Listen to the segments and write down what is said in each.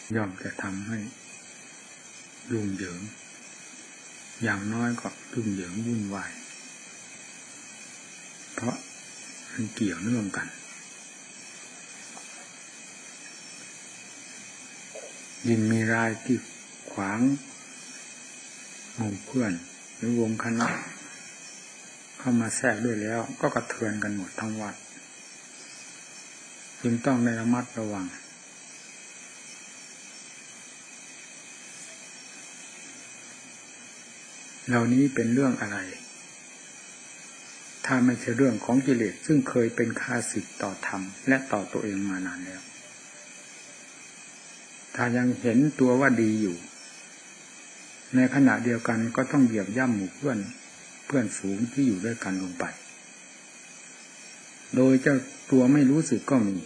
ย่อมจะทำให้ยุ่งเหยิงอย่างน้อยก็ยุ่งเหยิงวุ่นวายเพราะมันเกี่ยวเนื่องกันยิ่งมีรายที่ขวางหมู่เพื่อนหรือวงคณะเข้ามาแทรกด้วยแล้วก็กระเทือนกันหมดทั้งวัดจึงต้องระมัดระวังเหล่านี้เป็นเรื่องอะไรถ้าไม่ใช่เรื่องของกิเลสซึ่งเคยเป็นข้าศึกต่อธรรมและต่อตัวเองมานานแล้วถ้ายังเห็นตัวว่าดีอยู่ในขณะเดียวกันก็ต้องเหยียบย่ำหมู่เพื่อนฝูงที่อยู่ด้วยกันลงไปโดยเจ้าตัวไม่รู้สึกก็มี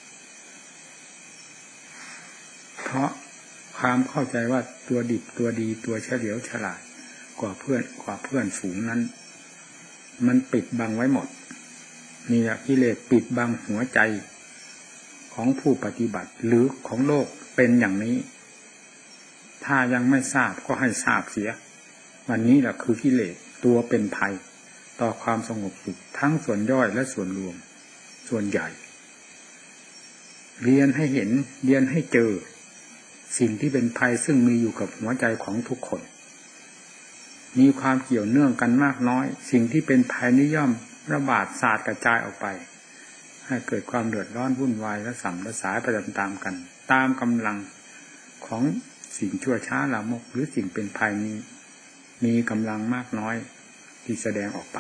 เพราะความเข้าใจว่าตัวดิบตัวดีตัวเฉลียวฉลาดกว่าเพื่อนฝูงนั้นมันปิดบังไว้หมดนี่แหละกิเลสปิดบังหัวใจของผู้ปฏิบัติหรือของโลกเป็นอย่างนี้ถ้ายังไม่ทราบก็ให้ทราบเสียวันนี้แหละคือกิเลสตัวเป็นภัยต่อความสงบสุขทั้งส่วนย่อยและส่วนรวมส่วนใหญ่เรียนให้เห็นเรียนให้เจอสิ่งที่เป็นภัยซึ่งมีอยู่กับหัวใจของทุกคนมีความเกี่ยวเนื่องกันมากน้อยสิ่งที่เป็นภัยนิย่อมระบาดสาดกระจายออกไปให้เกิดความเดือดร้อนวุ่นวายและสัมระสายไปตามๆกันตามกำลังของสิ่งชั่วช้าลามกหรือสิ่งเป็นภัยนี้มีกำลังมากน้อยที่แสดงออกไป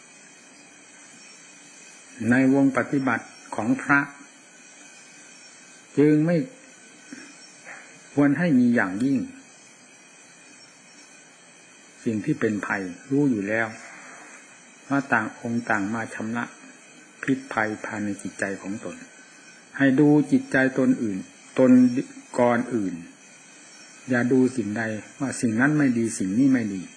ในวงปฏิบัติของพระจึงไม่ควรให้มีอย่างยิ่งสิ่งที่เป็นภัยรู้อยู่แล้วว่าต่างองค์ต่างมาชำระพิษภัยภายในจิตใจของตนให้ดูจิตใจตนอื่นตนก่อนอื่นอย่าดูสิ่งใดว่าสิ่งนั้นไม่ดีสิ่งนี้ไม่ดี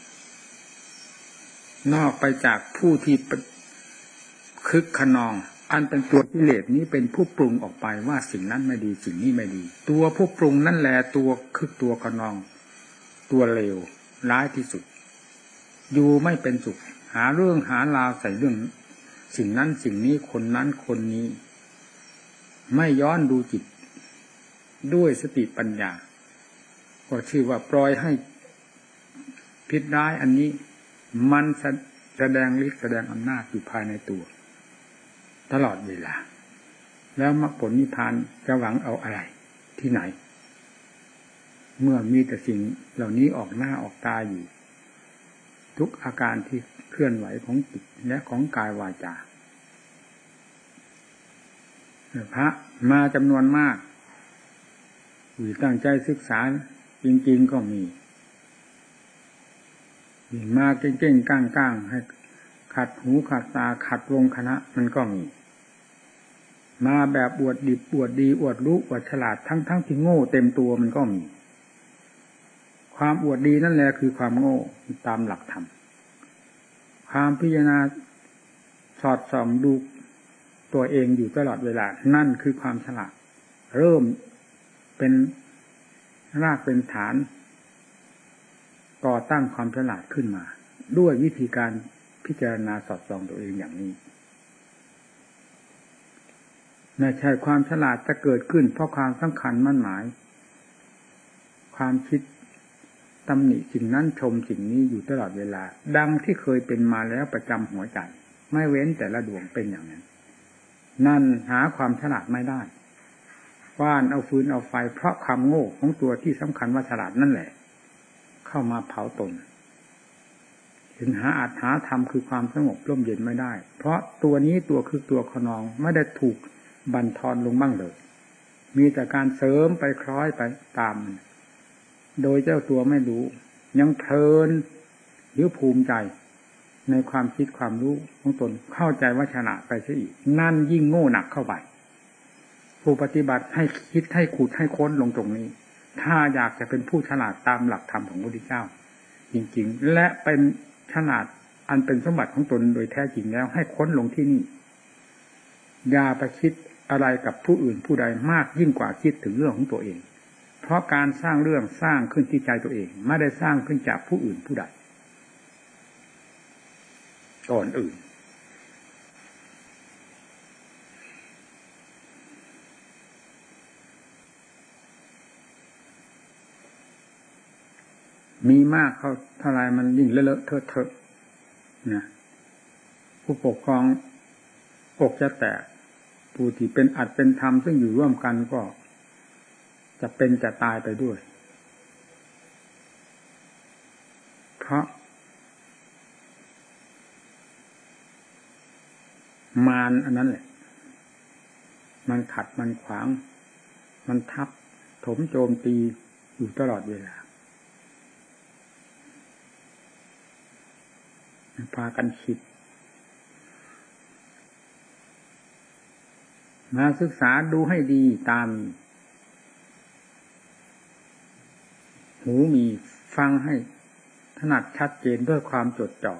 นอกไปจากผู้ที่คึกขนองอันเป็นตัวกิเลสนี้เป็นผู้ปรุงออกไปว่าสิ่งนั้นไม่ดีสิ่งนี้ไม่ดีตัวผู้ปรุงนั่นแหละตัวคึกตัวขนองตัวเลวร้ายที่สุดอยู่ไม่เป็นสุขหาเรื่องหาราวใส่เรื่องสิ่งนั้นสิ่งนี้คนนั้นคนนี้ไม่ย้อนดูจิตด้วยสติปัญญาก็ชื่อว่าปล่อยให้พิษร้ายอันนี้มันแสดงฤทธิ์แสดงอำนาจอยู่ภายในตัวตลอดเวลาแล้วมรรคผลนิพพานจะหวังเอาอะไรที่ไหนเมื่อมีแต่สิ่งเหล่านี้ออกหน้าออกตาอยู่ทุกอาการที่เคลื่อนไหวของจิตและของกายวาจาพระมาจำนวนมากอยู่ตั้งใจศึกษาจริงๆก็มีมาเก่งๆก้างๆให้ขัดหูขัดตาขัดวงคณะมันก็มีมาแบบอวดดิบอวดดีอวดรู้อวดฉลาดทั้งที่โง่เต็มตัวมันก็มีความอวดดีนั่นแหละคือความโง่ตามหลักธรรมความพิจารณาสอดส่องดูตัวเองอยู่ตลอดเวลานั่นคือความฉลาดเริ่มเป็นรากเป็นฐานก่อตั้งความฉลาดขึ้นมาด้วยวิธีการพิจารณาสอดส่องตัวเองอย่างนี้ไม่ใช่ความฉลาดจะเกิดขึ้นเพราะความสำคัญมั่นหมายความคิดตำหนิสิ่งนั้นชมสิ่งนี้อยู่ตลอดเวลาดังที่เคยเป็นมาแล้วประจำหัวใจไม่เว้นแต่ละดวงเป็นอย่างนั้นนั่นหาความฉลาดไม่ได้ว่านเอาฟืนเอาไฟเพราะความโง่ของตัวที่สำคัญว่าฉลาดนั่นแหละเข้ามาเผาตนถึงหาอัตถาธรรมคือความสงบร่มเย็นไม่ได้เพราะตัวนี้ตัวคือตัวขนองไม่ได้ถูกบั่นทอนลงบ้างเลยมีแต่การเสริมไปคล้อยไปตามโดยเจ้าตัวไม่รู้ยังเพลินหรือภูมิใจในความคิดความรู้ของตนเข้าใจว่าฉลาดไปซะอีกนั่นยิ่งโง่หนักเข้าไปผู้ปฏิบัติให้คิดให้ขุดให้ค้นลงตรงนี้ถ้าอยากจะเป็นผู้ฉลาดตามหลักธรรมของพระพุทธเจ้าจริงๆและเป็นฉลาดอันเป็นสมบัติของตนโดยแท้จริงแล้วให้ค้นลงที่นี่อย่าไปคิดอะไรกับผู้อื่นผู้ใดมากยิ่งกว่าคิดถึงเรื่องของตัวเองเพราะการสร้างเรื่องสร้างขึ้นที่ใจตัวเองไม่ได้สร้างขึ้นจากผู้อื่นผู้ใดก่อนอื่นมีมากเขาเท่าไรมันยิ่งเลอะเทอะเทอะนะผู้ปกครองอกจะแตกผู้ที่เป็นอัตเป็นธรรมซึ่งอยู่ร่วมกันก็จะเป็นจะตายไปด้วยเพราะมารอันนั้นแหละมันขัดมันขวางมันทับถมโจมตีอยู่ตลอดเวลาพากันคิดมาศึกษาดูให้ดีตามหูมีฟังให้ถนัดชัดเจนด้วยความจดจ่อ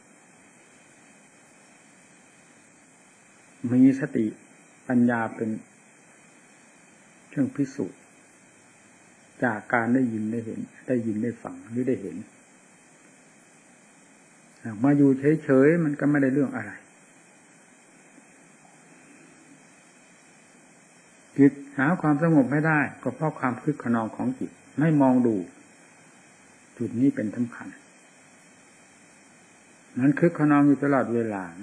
มีสติปัญญาเป็นเครื่องพิสูจน์จากการได้ยินได้เห็นได้ยินได้ฟังหรือได้เห็นมาอยู่เฉยๆมันก็ไม่ได้เรื่องอะไรจิตหาความสงบไม่ได้ก็เพราะความคึกขนองของจิตไม่มองดูจุดนี้เป็นสำคัญมันคึกขนองอยู่ตลอดเวลา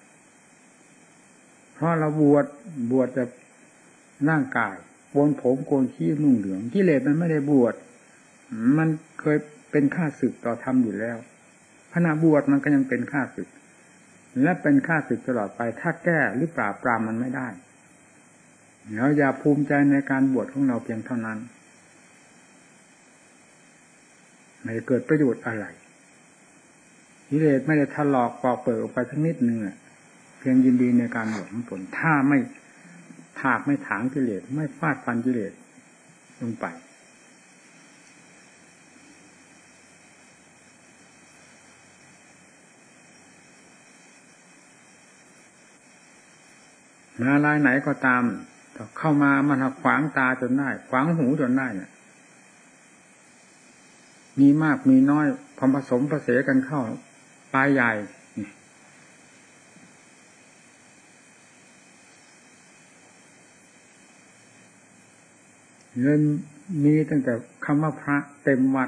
เพราะเราบวชจะร่างกายโกนผมโกนขี้นุ่งเหลืองกิเลสมันไม่ได้บวชมันเคยเป็นข้าศึกต่อธรรมอยู่แล้วขณะบวชมันก็ยังเป็นข้าศึกและเป็นข้าศึกตลอดไปถ้าแก้หรือปราบปรามมันไม่ได้แล้วอย่าภูมิใจในการบวชของเราเพียงเท่านั้นไม่เกิดประโยชน์อะไรกิเลสไม่ได้ถลอกปอกเปิดออกไปสักนิดนึงเพียงยินดีในการบวชของตนถ้าไม่ถากไม่ถางกิเลสไม่ฟาดฟันกิเลสลงไปมาลายไหนก็ตามเข้ามามันขวางตาจนได้ขวางหูจนได้เนี่ยมีมากมีน้อยพอผสมผสานกันเข้าปลายใหญ่เงินมีตั้งแต่คำว่าพระเต็มวัด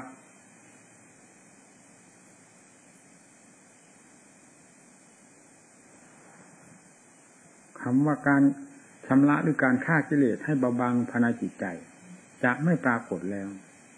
คำว่าการชำระหรือการฆ่ากิเลสให้เบาบางภายในจิตใจจะไม่ปรากฏแล้ว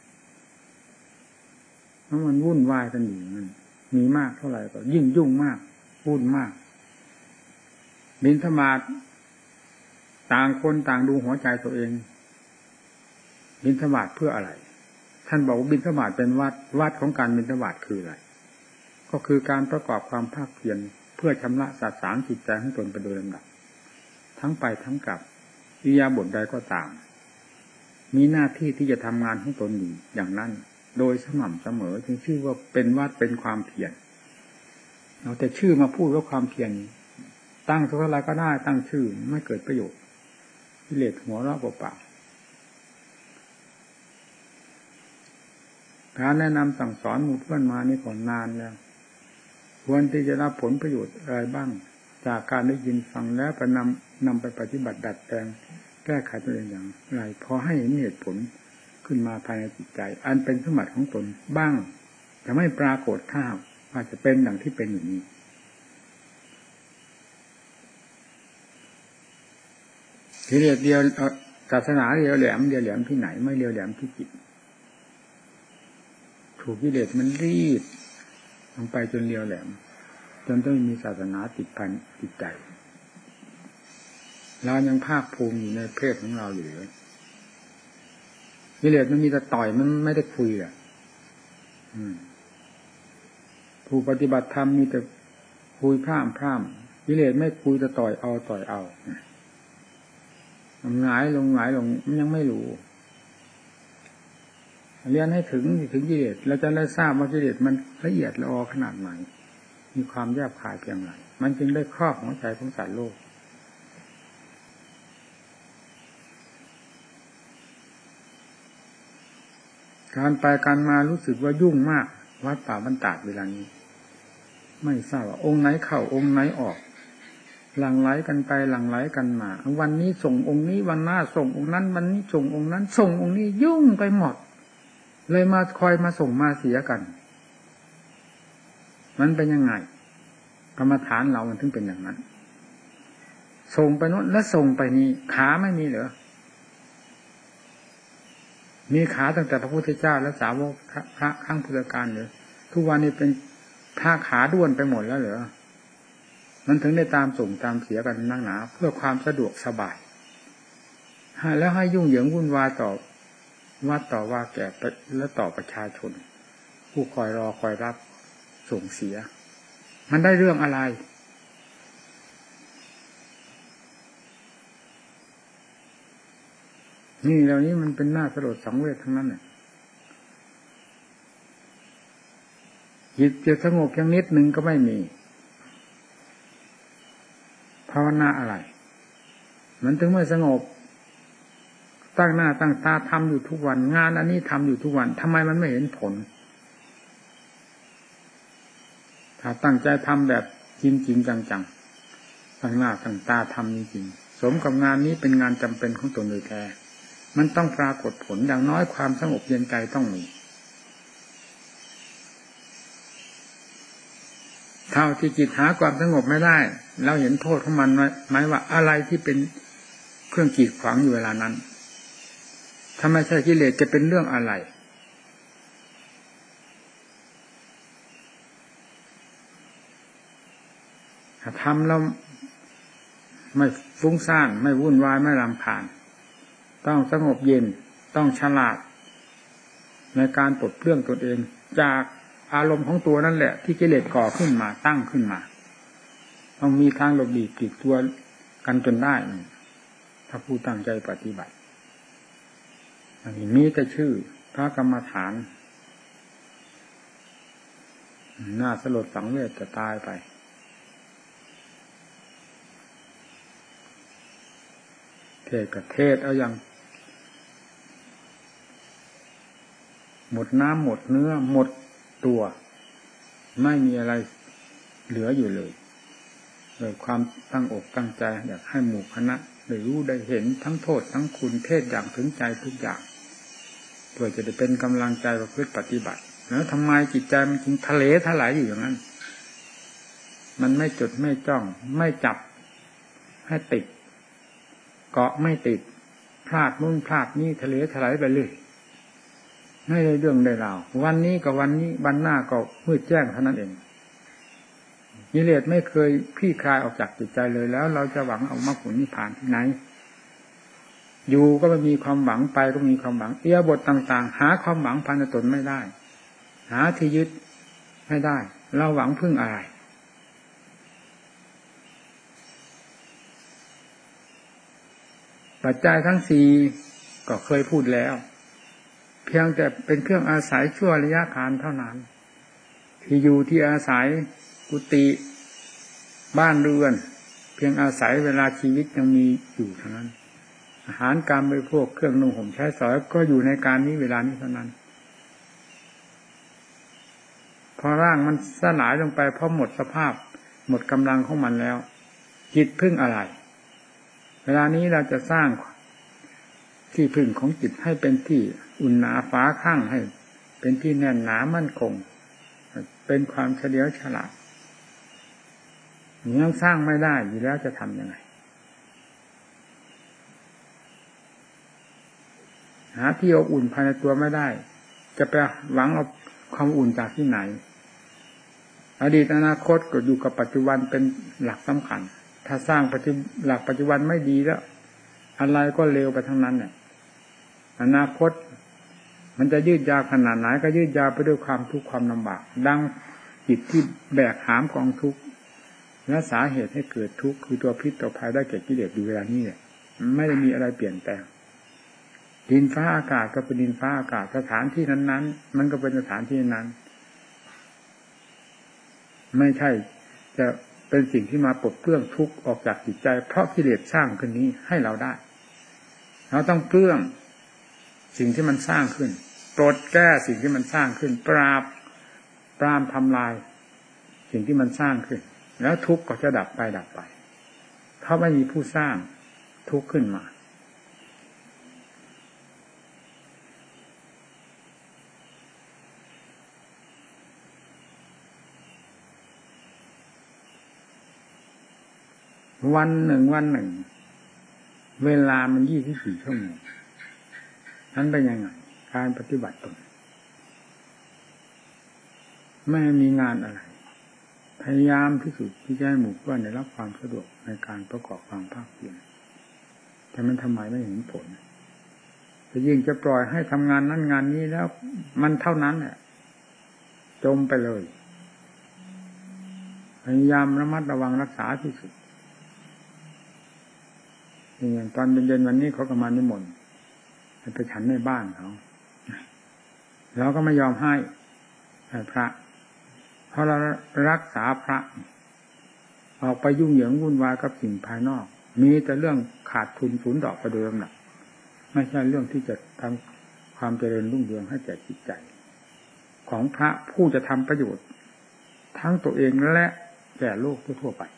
เพราะมันวุ่นวายกันอยู่มันมีมากเท่าไหร่ก็ยิ่งยุ่งมากวุ่นมากบิณฑบาตต่างคนต่างดูหัวใจตัวเองบิณฑบาตเพื่ออะไรท่านบอกว่าบิณฑบาตเป็นวัดของการบิณฑบาตคืออะไรก็คือการประกอบความภาคเพียรเพื่อชำระสัตว์สารจิตใจของตนไปโดยลำดับทั้งไปทั้งกลับอิริยาบถใดก็ตามมีหน้าที่ที่จะทำงานของตนอยู่อย่างนั้นโดยสม่ำเสมอจึงชื่อว่าเป็นวัดเป็นความเพียรเอาแต่ชื่อมาพูดว่าความเพียรตั้งเท่าไรก็ได้ตั้งชื่อไม่เกิดประโยชน์กิเลสหัวเราะเปล่าๆการแนะนำสั่งสอนหมู่เพื่อนมานี่ก่อนนานแล้วควรที่จะรับผลประโยชน์อะไรบ้างจากการได้ยินฟังแล้วไปนำไปปฏิบัติดัดแปลงแก้ไขตัวเองอย่างไรพอให้เห็นเหตุผลขึ้นมาภายในจิตใจอันเป็นสมบัติของตนบ้างจะไม่ปรากฏท่าว่าจะเป็นดังที่เป็นอย่างนี้กิเลสเดียวศาสนาเดียวแหลมที่ไหนไม่เดียวแหลมที่จิตถูกกิเลสมันรีดลงไปจนเดียวแหลมจนต้องมีศาสนาติดพันจิตใจเรายังภาคภูมิอยู่ในเพศของเราอยู่เลยกิเลสมันมีแต่ต่อยมันไม่ได้คุยผู้ปฏิบัติธรรมมีแต่คุยพร่ำกิเลสไม่คุยแต่ต่อยเอาหงายลงมันยังไม่รู้เรียนให้ถึงกิเลสเราจะได้ทราบว่ากิเลสมันละเอียดละออขนาดไหนมีความแยบคายเพียงไรมันจึงได้ครอบหัวใจของสัตว์โลกการไปการมารู้สึกว่ายุ่งมากวัดป่าบรรดาเวลานี้ไม่ทราบว่าองค์ไหนเข้าองค์ไหนออกหลั่งไหลกันไปหลั่งไหลกันมาวันนี้ส่งองค์นี้วันหน้าส่งองค์นั้นวันนี้ส่งองค์นั้นส่งองค์นี้ยุ่งไปหมดเลยมาคอยมาส่งมาเสียกันมันเป็นยังไงกรรมฐานเรามันถึงเป็นอย่างนั้นส่งไปโน้นแล้วส่งไปนี้ขาไม่มีเหรอมีขาตั้งแต่พระพุทธเจ้าและสาวกพระข้างพุทธการเลยทุกวันนี้เป็นพระขาด้วนไปหมดแล้วเหรอมันถึงได้ตามส่งตามเสียกันนักหนาเพื่อความสะดวกสบายแล้วให้ยุ่งเหยิงวุ่นวายต่อวัดต่อว่าแก่และต่อประชาชนผู้คอยรอคอยรับส่งเสียมันได้เรื่องอะไรนี่เหล่านี้มันเป็นหน้าสลดสังเวชทั้งนั้นน่ะจิตจะสงบอย่างนิดนึงก็ไม่มีภาวนาอะไรมันถึงไม่สงบตั้งหน้าตั้งตาทำอยู่ทุกวันงานอันนี้ทำอยู่ทุกวันทำไมมันไม่เห็นผลถ้าตั้งใจทำแบบจริงๆจังๆตั้งหน้าตั้งตาทำจริงๆสมกับงานนี้เป็นงานจำเป็นของตนโดยแท้มันต้องปรากฏผลอย่างน้อยความสงบเย็นใจต้องมีเท่าที่จิตหาความสงบไม่ได้เราเห็นโทษของมันไหมว่าอะไรที่เป็นเครื่องกีดขวางอยู่เวลานั้นถ้าไม่ใช่กิเลสจะเป็นเรื่องอะไรถ้าทำแล้วไม่ฟุ้งซ่านไม่วุ่นวายไม่รำคาญต้องสงบเย็นต้องฉลาดในการปลดเปลื้องตนเองจากอารมณ์ของตัวนั่นแหละที่กิเลสก่อขึ้นมาตั้งขึ้นมาต้องมีทางหลบหลีกปลีกตัวกันจนได้ถ้าผู้ตั้งใจปฏิบัติอันนี้มีแต่ชื่อพระกรรมฐานน่าสลดสังเวชจะตายไปเทศกับเทศเอาอย่างหมดน้ำหมดเนื้อหมดตัวไม่มีอะไรเหลืออยู่เลยโดยความตั้งอกตั้งใจอยากให้หมู่คณะได้รู้ได้เห็นทั้งโทษทั้งคุณเทศอย่างถึงใจทุกอย่างเพื่อจะได้เป็นกำลังใจประพฤติปฏิบัติแล้วทำไมจิตใจมันจึงทะเลทลายอยู่อย่างนั้นมันไม่จดไม่จ้องไม่จับให้ติดเกาะไม่ติดพลาดนู่นพลาดนี่ทะเลทลายไปเลยไม่ได้เรื่องได้ราววันนี้กับวันนี้วันหน้าก็มืดแจ้งเท่านั้นเองกิเลสไม่เคยคลี่คลายออกจากจิตใจเลยแล้วเราจะหวังเอามรรคผลนิพพานที่ไหนอยู่ก็ไม่มีความหวังไปก็มีความหวังเอียบทต่างๆหาความหวังภายในตนไม่ได้หาที่ยึดไม่ได้เราหวังพึ่งอะไรปัจจัยทั้งสี่ก็เคยพูดแล้วเพียงแต่เป็นเครื่องอาศัยชั่วระยะการเท่านั้นที่อยู่ที่อาศัยกุฏิบ้านเรือนเพียงอาศัยเวลาชีวิตยังมีอยู่เท่านั้นอาหารการบริโภคเครื่องนุ่งห่มใช้สอยก็อยู่ในการนี้เวลานี้เท่านั้นพอร่างมันสลายลงไปเพราะหมดสภาพหมดกำลังของมันแล้วจิตพึ่งอะไรเวลานี้เราจะสร้างที่พึ่งของจิตให้เป็นที่อุ่นหนาฟ้าข้างให้เป็นที่แน่นหนามั่นคงเป็นความเฉลียวฉลาดยังสร้างไม่ได้อยู่แล้วจะทำยังไงหาที่อบอุ่นภายในตัวไม่ได้จะไปหวังเอาความอุ่นจากที่ไหนอดีตอนาคตก็อยู่กับปัจจุบันเป็นหลักสำคัญถ้าสร้างหลักปัจจุบันไม่ดีแล้วอะไรก็เลวไปทั้งนั้นเนี่ยอนาคตมันจะยืดยาวขนาดไหนก็ยืดยาวไปด้วยความทุกข์ความลำบากดังจิตที่แบกหามกองทุกข์และสาเหตุให้เกิดทุกข์คือตัวพิษตัวภัยได้แก่กิเลสอยู่เวลานี้เนี่ยไม่ได้มีอะไรเปลี่ยนแปลงดินฟ้าอากาศก็เป็นดินฟ้าอากาศสถานที่นั้นๆมันก็เป็นสถานที่นั้นไม่ใช่จะเป็นสิ่งที่มาปลดเปลื้องทุกข์ออกจากจิตใจเพราะกิเลสสร้างขึ้นนี้ให้เราได้เราต้องเปลื้องสิ่งที่มันสร้างขึ้นปลดแก้สิ่งที่มันสร้างขึ้นปรามทำลายสิ่งที่มันสร้างขึ้นแล้วทุกข์ก็จะดับไปเพราะไม่มีผู้สร้างทุกข์ขึ้นมาวันหนึ่งเวลามัน24 ชั่วโมงนั้นเป็นยังไงการปฏิบัติตนไม่มีงานอะไรพยายามที่สุดที่จะให้หมู่เพื่อนได้รับความสะดวกในการประกอบความภาคเพียรแต่มันทำไมไม่เห็นผลจะยิ่งจะปล่อยให้ทำงานนั้นงานนี้แล้วมันเท่านั้นแหละจมไปเลยพยายามระมัดระวังรักษาที่สุดอย่างตอนเย็นๆวันนี้เขาก็มานิมนต์ไปฉันในบ้านเขาเราก็ไม่ยอมให้พระเพราะเรารักษาพระออกไปยุ่งเหยิงวุ่นวายกับสิ่งภายนอกมีแต่เรื่องขาดทุนสูญดอกไปโดยลำดับไม่ใช่เรื่องที่จะทำความเจริญรุ่งเรืองให้แก่จิตใจของพระผู้จะทำประโยชน์ทั้งตัวเองและแก่โลกทั่วไป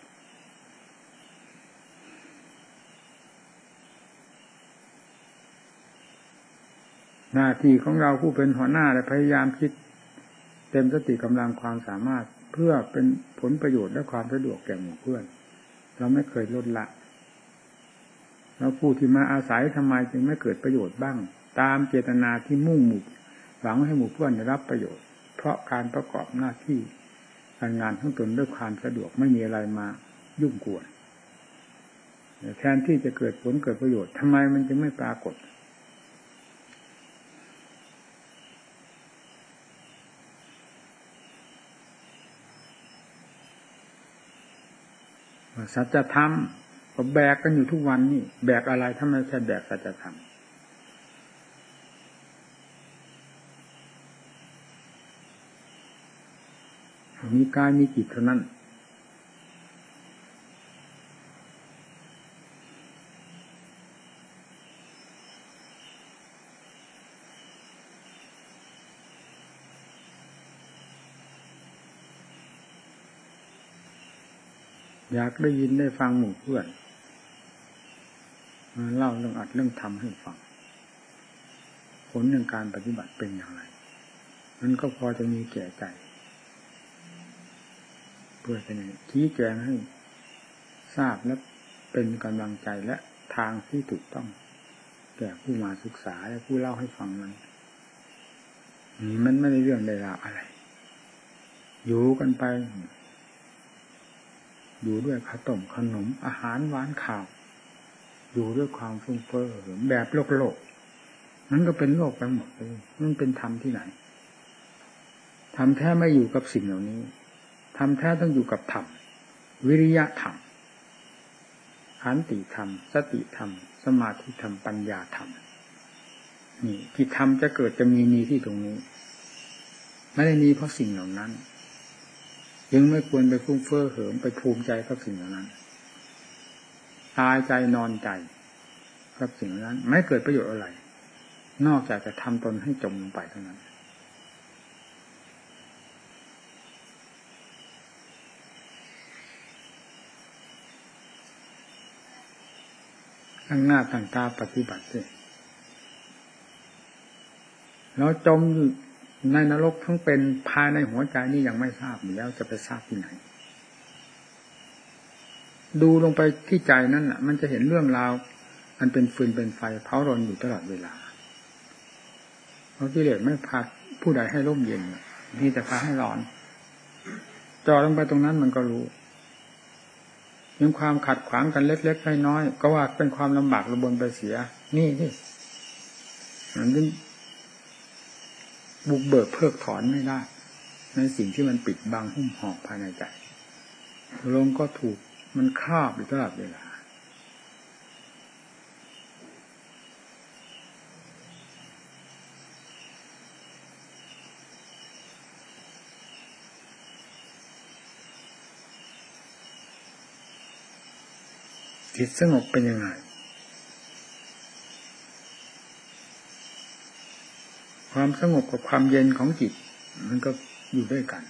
หน้าที่ของเราผู้เป็นหัวหน้าและพยายามคิดเต็มสติกำลังความสามารถเพื่อเป็นผลประโยชน์และความสะดวกแก่หมู่เพื่อนเราไม่เคยลดละแล้วผู้ที่มาอาศัยทำไมจึงไม่เกิดประโยชน์บ้างตามเจตนาที่มุ่งหวังให้หมู่เพื่อนได้รับประโยชน์เพราะการประกอบหน้าที่การงานของตนด้วยความสะดวกไม่มีอะไรมายุ่งกวนแทนที่จะเกิดผลเกิดประโยชน์ทำไมมันจึงไม่ปรากฏสัจธรรมก็แบกกันอยู่ทุกวันนี่แบกอะไรถ้าไม่ใช่แบกสัจธรรมมีกายมีจิตเท่านั้นอยากได้ยินได้ฟังหมู่เพื่อนเล่าเรื่องอัดเรื่องทำให้ฟังผลในการปฏิบัติเป็นอย่างไรมันก็พอจะมีแก่ใจเพื่อจะชี้แจงให้ทราบและเป็นกำลังใจและทางที่ถูกต้องแก่ผู้มาศึกษาและผู้เล่าให้ฟังมันไม่ได้เรื่องใดราวอะไรอยู่กันไปอยู่ด้วยข้าวต้มขนมอาหารหวานข้าวอยู่ด้วยความฟุ้งเฟ้อแบบโลกมันก็เป็นโลกไปหมดเลยมันเป็นธรรมที่ไหนธรรมแท้ไม่อยู่กับสิ่งเหล่านี้ธรรมแท้ต้องอยู่กับธรรมวิริยะธรรมขันติธรรมสติธรรมสมาธิธรรมปัญญาธรรมนี่ที่ธรรมจะเกิดจะมีที่ตรงนี้ไม่ได้มีเพราะสิ่งเหล่านั้นยังไม่ควรไปฟุ้งเฟ้อเหิมไปภูมิใจกับสิ่งเหล่านั้นตายใจนอนใจกับสิ่งเหล่านั้นไม่เกิดประโยชน์อะไรนอกจากจะทำตนให้จมลงไปเท่านั้นตั้งหน้าตั้งตาปฏิบัติเลยแล้วจมอยู่ในนรกทั้งเป็นภายในหัวใจนี่ยังไม่ทราบอยู่แล้วจะไปทราบที่ไหนดูลงไปที่ใจนั่นน่ะมันจะเห็นเรื่องราวอันเป็นฟืนเป็นไฟเผารนอยู่ตลอดเวลาเพราะกิเลสไม่พาผู้ใดให้ร่มเย็นมีแต่พาให้ร้อนจ่อลงไปตรงนั้นมันก็รู้ยังความขัดขวางกันเล็กๆน้อยๆก็ว่าเป็นความลำบากระบนไปเสียนี่มันจึงบุกเบิกเพิกถอนไม่ได้ในสิ่งที่มันปิดบังหุ้มห่อภายในใจลมก็ถูกมันครอบอยู่ตลอดเวลาจิตสงบเป็นยังไงคความสงบกับความเย็นของจิตมันก็อยู่ด้วยกัน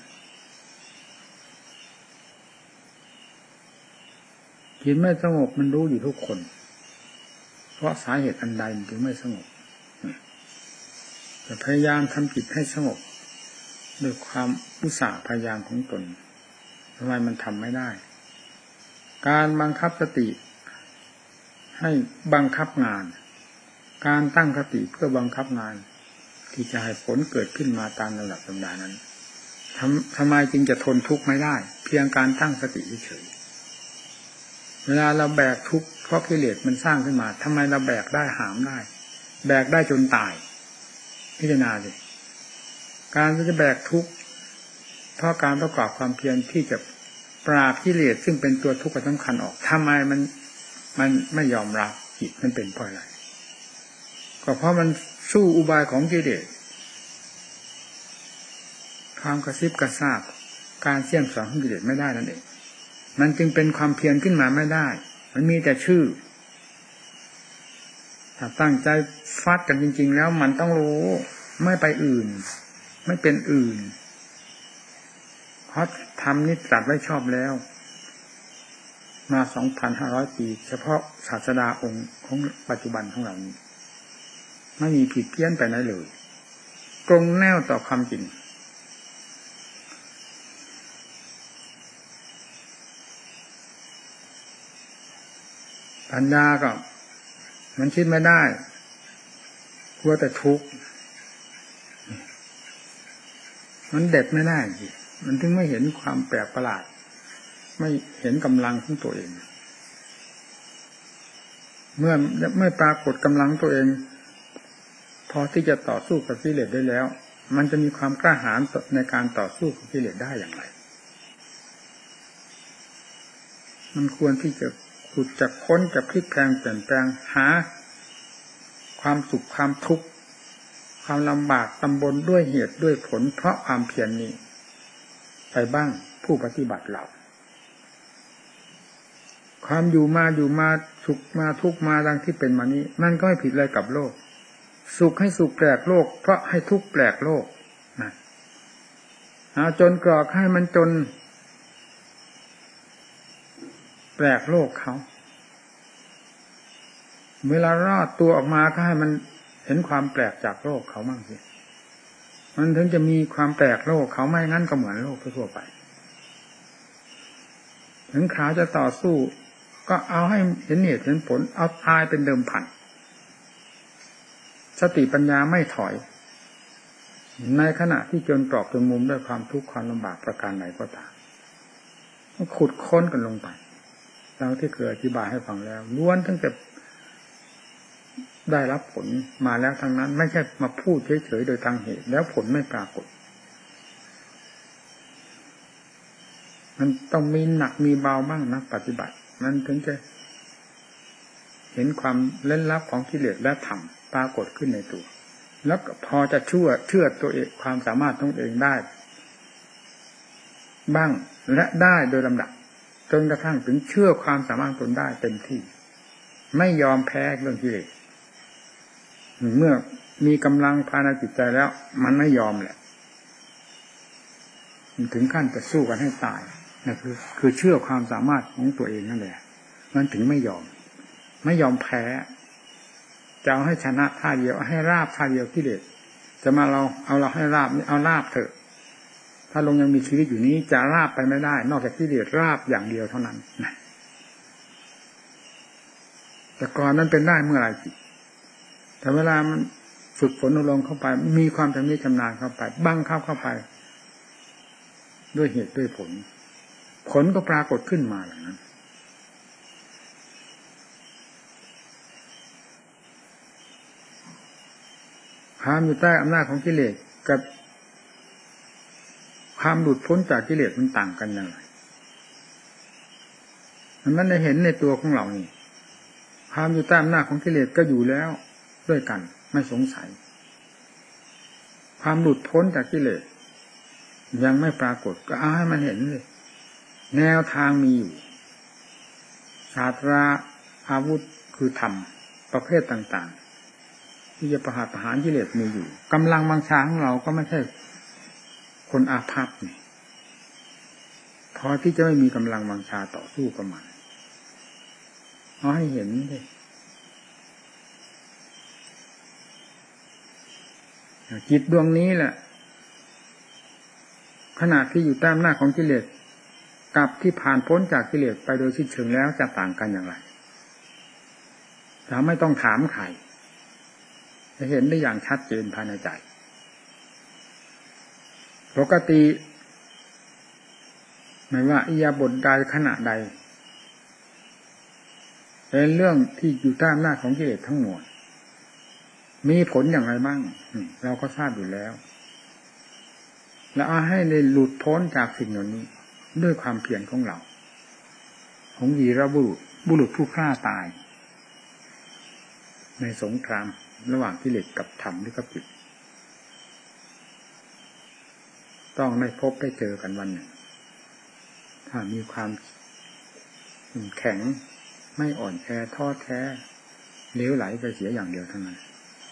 จิตไม่สงบมันรู้อยู่ทุกคนเพราะสาเหตุอันใดมันถึงไม่สงบแต่พยายามทำจิตให้สงบด้วยความอุตสาห์พยายามของตนทำไมมันทำไม่ได้การบังคับสติให้บังคับงานการตั้งสติเพื่อบังคับงานที่จะให้ผลเกิดขึ้นมาตามระดับลำดับนั้นทำไมจึงจะทนทุกข์ไม่ได้เพียงการตั้งสติเฉยเวลาเราแบกทุกข์เพราะกิเลสมันสร้างขึ้นมาทำไมเราแบกได้หามได้แบกได้จนตายพิจารณาสิการที่จะแบกทุกข์เพราะการประกอบความเพียรที่จะปราบกิเลสซึ่งเป็นตัวทุกข์สำคัญออกทำไมมันไม่ยอมรับจิตมันเป็นเพราะอะไรก็เพราะมันสู้อุบายของกิเลสความกระซิบกระซาบการเสี่ยมสอนของกิเลสไม่ได้นั่นเองมันจึงเป็นความเพียรขึ้นมาไม่ได้มันมีแต่ชื่อถ้าตั้งใจฟัดกันจริงๆแล้วมันต้องรู้ไม่ไปอื่นไม่เป็นอื่นเพราะธรรมนี้ตรัสไว้ชอบแล้วมา 2,500 ปีเฉพาะศาสดาองค์ของปัจจุบันของเรานี้ไม่มีผิดเพี้ยนไปไหนเลยตรงแนวต่อความจริงปัญญาก็มันคิดไม่ได้กลัวแต่ทุกข์มันเด็ดไม่ได้มันถึงไม่เห็นความแปลกประหลาดไม่เห็นกำลังของตัวเองเมื่อไม่ปรากฏกำลังตัวเองพอที่จะต่อสู้กับกิเลสได้แล้วมันจะมีความกล้าหาญในการต่อสู้กับกิเลสได้อย่างไรมันควรที่จะขุดจะค้นจะพลิกแพลงเปลี่ยนแปลงหาความสุขความทุกข์ความลำบากตำบลด้วยเหตุด้วยผลเพราะความเพียรนี้ไปบ้างผู้ปฏิบัติเราความอยู่มาสุขมาทุกข์มาดังที่เป็นมานี้มันก็ไม่ผิดอะไรกับโลกสุขให้สุขแปลกโลกเพราะให้ทุกข์แปลกโลกนะจนกรอกให้มันจนแปลกโลกเขาเวลารอดตัวออกมาก็ให้มันเห็นความแปลกจากโลกเขาบ้างสิมันถึงจะมีความแปลกโลกเขาไม่งั้นก็เหมือนโลกทั่วไปถึงขาจะต่อสู้ก็เอาให้เห็นเหตุเห็นผลเอาตายเป็นเดิมพันสติปัญญาไม่ถอยในขณะที่จนตรอกจนมุมด้วยความทุกข์ความลำบากประการใดก็ตามขุดค้นกันลงไปดังที่เคยอธิบายให้ฟังแล้วล้วนตั้งแต่ได้รับผลมาแล้วทั้งนั้นไม่ใช่มาพูดเฉยๆโดยทางเหตุแล้วผลไม่ปรากฏมันต้องมีหนักมีเบาบ้างนะปฏิบัติมันถึงจะเห็นความเล่นลับของกิเลสและธรรมปรากฏขึ้นในตัวแล้วพอจะเชื่อตัวเองความสามารถของตัวเองได้บ้างและได้โดยลำดับจนกระทั่งถึงเชื่อความสามารถตนได้เต็มที่ไม่ยอมแพ้เรื่องกิเลสเมื่อมีกำลังภายในจิตใจแล้วมันไม่ยอมแหละถึงขั้นจะสู้กันให้ตายนั่นคือเชื่อความสามารถของตัวเองนั่นแหละมันถึงไม่ยอมแพ้จะเอาให้ชนะท่าเดียวให้ราบท่าเดียวกิเลสจะมาเอาเราให้ราบนี่เอาราบเถอะถ้าลงยังมีชีวิตอยู่นี้จะราบไปไม่ได้นอกจากกิเลสราบอย่างเดียวเท่านั้นนะแต่ก่อนนั้นเป็นได้เมื่อไหร่จิตแต่เวลามันฝึกฝนอบรมเข้าไปมีความชำนิชำนาญเข้าไปบังคับเข้าไปด้วยเหตุด้วยผลก็ปรากฏขึ้นมาอย่างนั้นความอยู่ใต้อำนาจของกิเลสกับความหลุดพ้นจากกิเลสมันต่างกันอย่างไรมันได้เห็นในตัวของเรานี่ความอยู่ใต้อำนาจของกิเลสก็อยู่แล้วด้วยกันไม่สงสัยความหลุดพ้นจากกิเลสยังไม่ปรากฏก็เอาให้มันเห็นเลยแนวทางมีอยู่ศาสตราอาวุธคือธรรมประเภทต่างๆที่จะประหารกิเลสมีอยู่กำลังบังชาของเราก็ไม่ใช่คนอาภัพนี่พอที่จะไม่มีกำลังบังชาต่อสู้กับมันเอาให้เห็นเลยจิตดวงนี้แหละขณะที่อยู่ใต้อำนาจของกิเลสกับที่ผ่านพ้นจากกิเลสไปโดยสิ้นเชิงแล้วจะต่างกันอย่างไรเราไม่ต้องถามใครจะเห็นได้อย่างชัดเจนภายในใจปกติไม่ว่าอิริยาบถใดขณะใดเป็นเรื่องที่อยู่ใต้อำนาจของกิเลสทั้งหมดมีผลอย่างไรบ้างเราก็ทราบอยู่แล้วแล้วเอาให้ได้หลุดพ้นจากสิ่งเหล่านี้ด้วยความเพียรของเราของวีรบุรุษผู้ฆ่าตายในสงครามระหว่างกิเลสกับธรรมหรือกับจิตต้องได้พบได้เจอกันวันหนึ่งถ้ามีความแข็งไม่อ่อนแอท้อแท้เลวไหลไปเสียอย่างเดียวเท่านั้น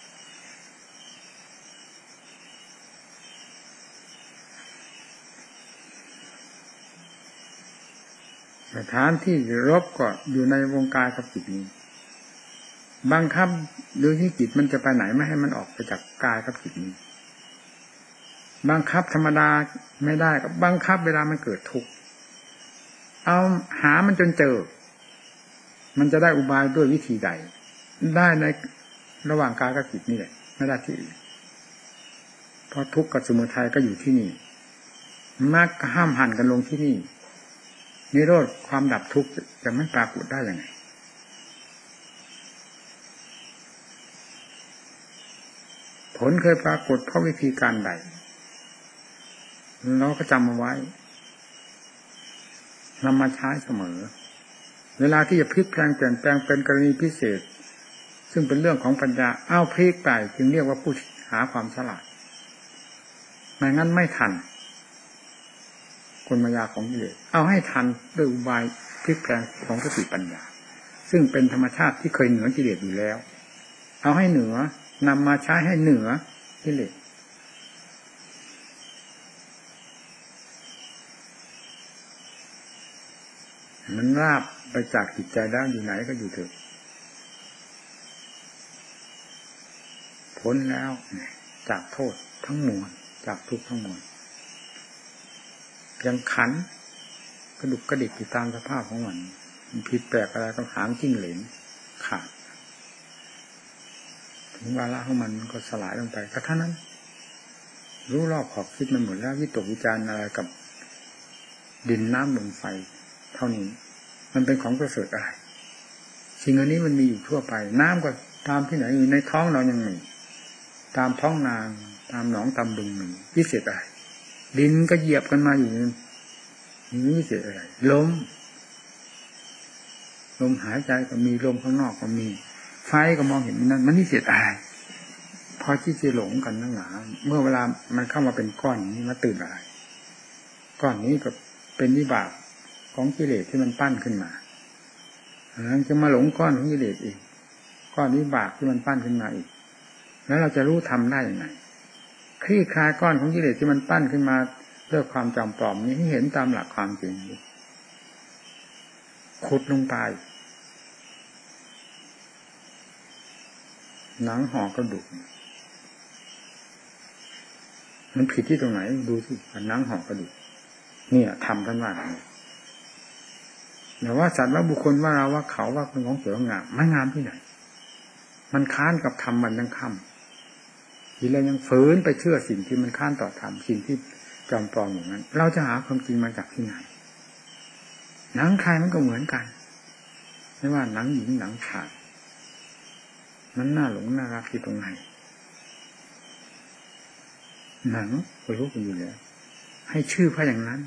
สถานที่รบก็อยู่ในวงกายกับจิตนี้บังคับโดยที่จิตมันจะไปไหนไม่ให้มันออกไปจากกายกับจิตนี้บังคับธรรมดาไม่ได้กับบังคับเวลามันเกิดทุกข์เอาหามันจนเจอมันจะได้อุบายด้วยวิธีใดได้ในระหว่างกายกับจิตนี่แหละไม่ได้ที่อื่นเพราะทุกข์กับสมุทัยก็อยู่ที่นี่มรรคก็ห้ามหันกันลงที่นี่นิโรธความดับทุกข์จะไม่ปรากฏได้ยังไงผลเคยปรากฏเพราะวิธีการใดเราก็จำเอาไว้นำมาใช้เสมอเวลาที่จะพลิกแปลงเปลี่ยนแปลงเป็นกรณีพิเศษซึ่งเป็นเรื่องของปัญญาเอาพลิกไปจึงเรียกว่าผู้หาความฉลาดไม่งั้นไม่ทันกลมายาของกิเลสเอาให้ทันด้วยอุบายพลิกแปลงของสติปัญญาซึ่งเป็นธรรมชาติที่เคยเหนือกิเลสอยู่แล้วเอาให้เหนือนำมาใช้ให้เหนือกิเลสมันราบไปจากจิตใจแล้วอยู่ไหนก็อยู่เถอะพ้นแล้วจากโทษทั้งมวลจากทุกข์ทั้งมวลยังขันกระดุกกระดิกอยู่ตามสภาพของมันผิดแปลกอะไรต้องหางจิ้งเหลนขาดถึงวาระของมันก็สลายลงไปก็เท่านั้นรู้รอบขอบคิดมันหมดแล้ววิตกวิจารณ์อะไรกับดินน้ำลมไฟเท่านี้มันเป็นของประเสริฐอะไรสิ่งอันนี้มันมีอยู่ทั่วไปน้ำก็ตามที่ไหนอยู่ในท้องเรายังมีตามท้องนาตามหนองตามบึงมีพิเศษอะไรดินก็เหยียบกันมาอยู่นี่พิเศษอะไรลมหายใจก็มีลมข้างนอกก็มีไฟก็มองเห็นนั่นมันพิเศษอะไรพอที่จะหลงกันทั้งหลายเมื่อเวลามันเข้ามาเป็นก้อนนี้มาตื่นอะไรก้อนนี้ก็เป็นวิบากของกิเลสที่มันปั้นขึ้นมาแล้วจะมาหลงก้อนของกิเลสอีกก้อนวิบากที่มันปั้นขึ้นมาอีกแล้วเราจะรู้ทำได้ยังไงคลี่คลายก้อนของกิเลสที่มันปั้นขึ้นมาด้วยความจำปลอมนี้ให้เห็นตามหลักความจริงขุดลงไปหนังห่อกระดูกมันผิดที่ตรงไหนดูสิหนังห่อกระดูกเนี่ยทำกันว่าแต่ว่าสัตว์ว่าบุคคลว่าเราว่าเขาว่าเป็นของสวยงามไม่งามที่ไหนมันค้านกับธรรมวันยังค่ำทีเรายังฝืนไปเชื่อสิ่งที่มันค้านต่อธรรมสิ่งที่จอมปลอมอย่างนั้นเราจะหาความจริงมาจากที่ไหนหนังใครมันก็เหมือนกันไม่ว่าหนังหญิงหนังชายมันน่าหลงน่ารักที่ตรงไหนหนังก็รู้กันอยู่แล้วให้ชื่อเพราะอย่างนั้น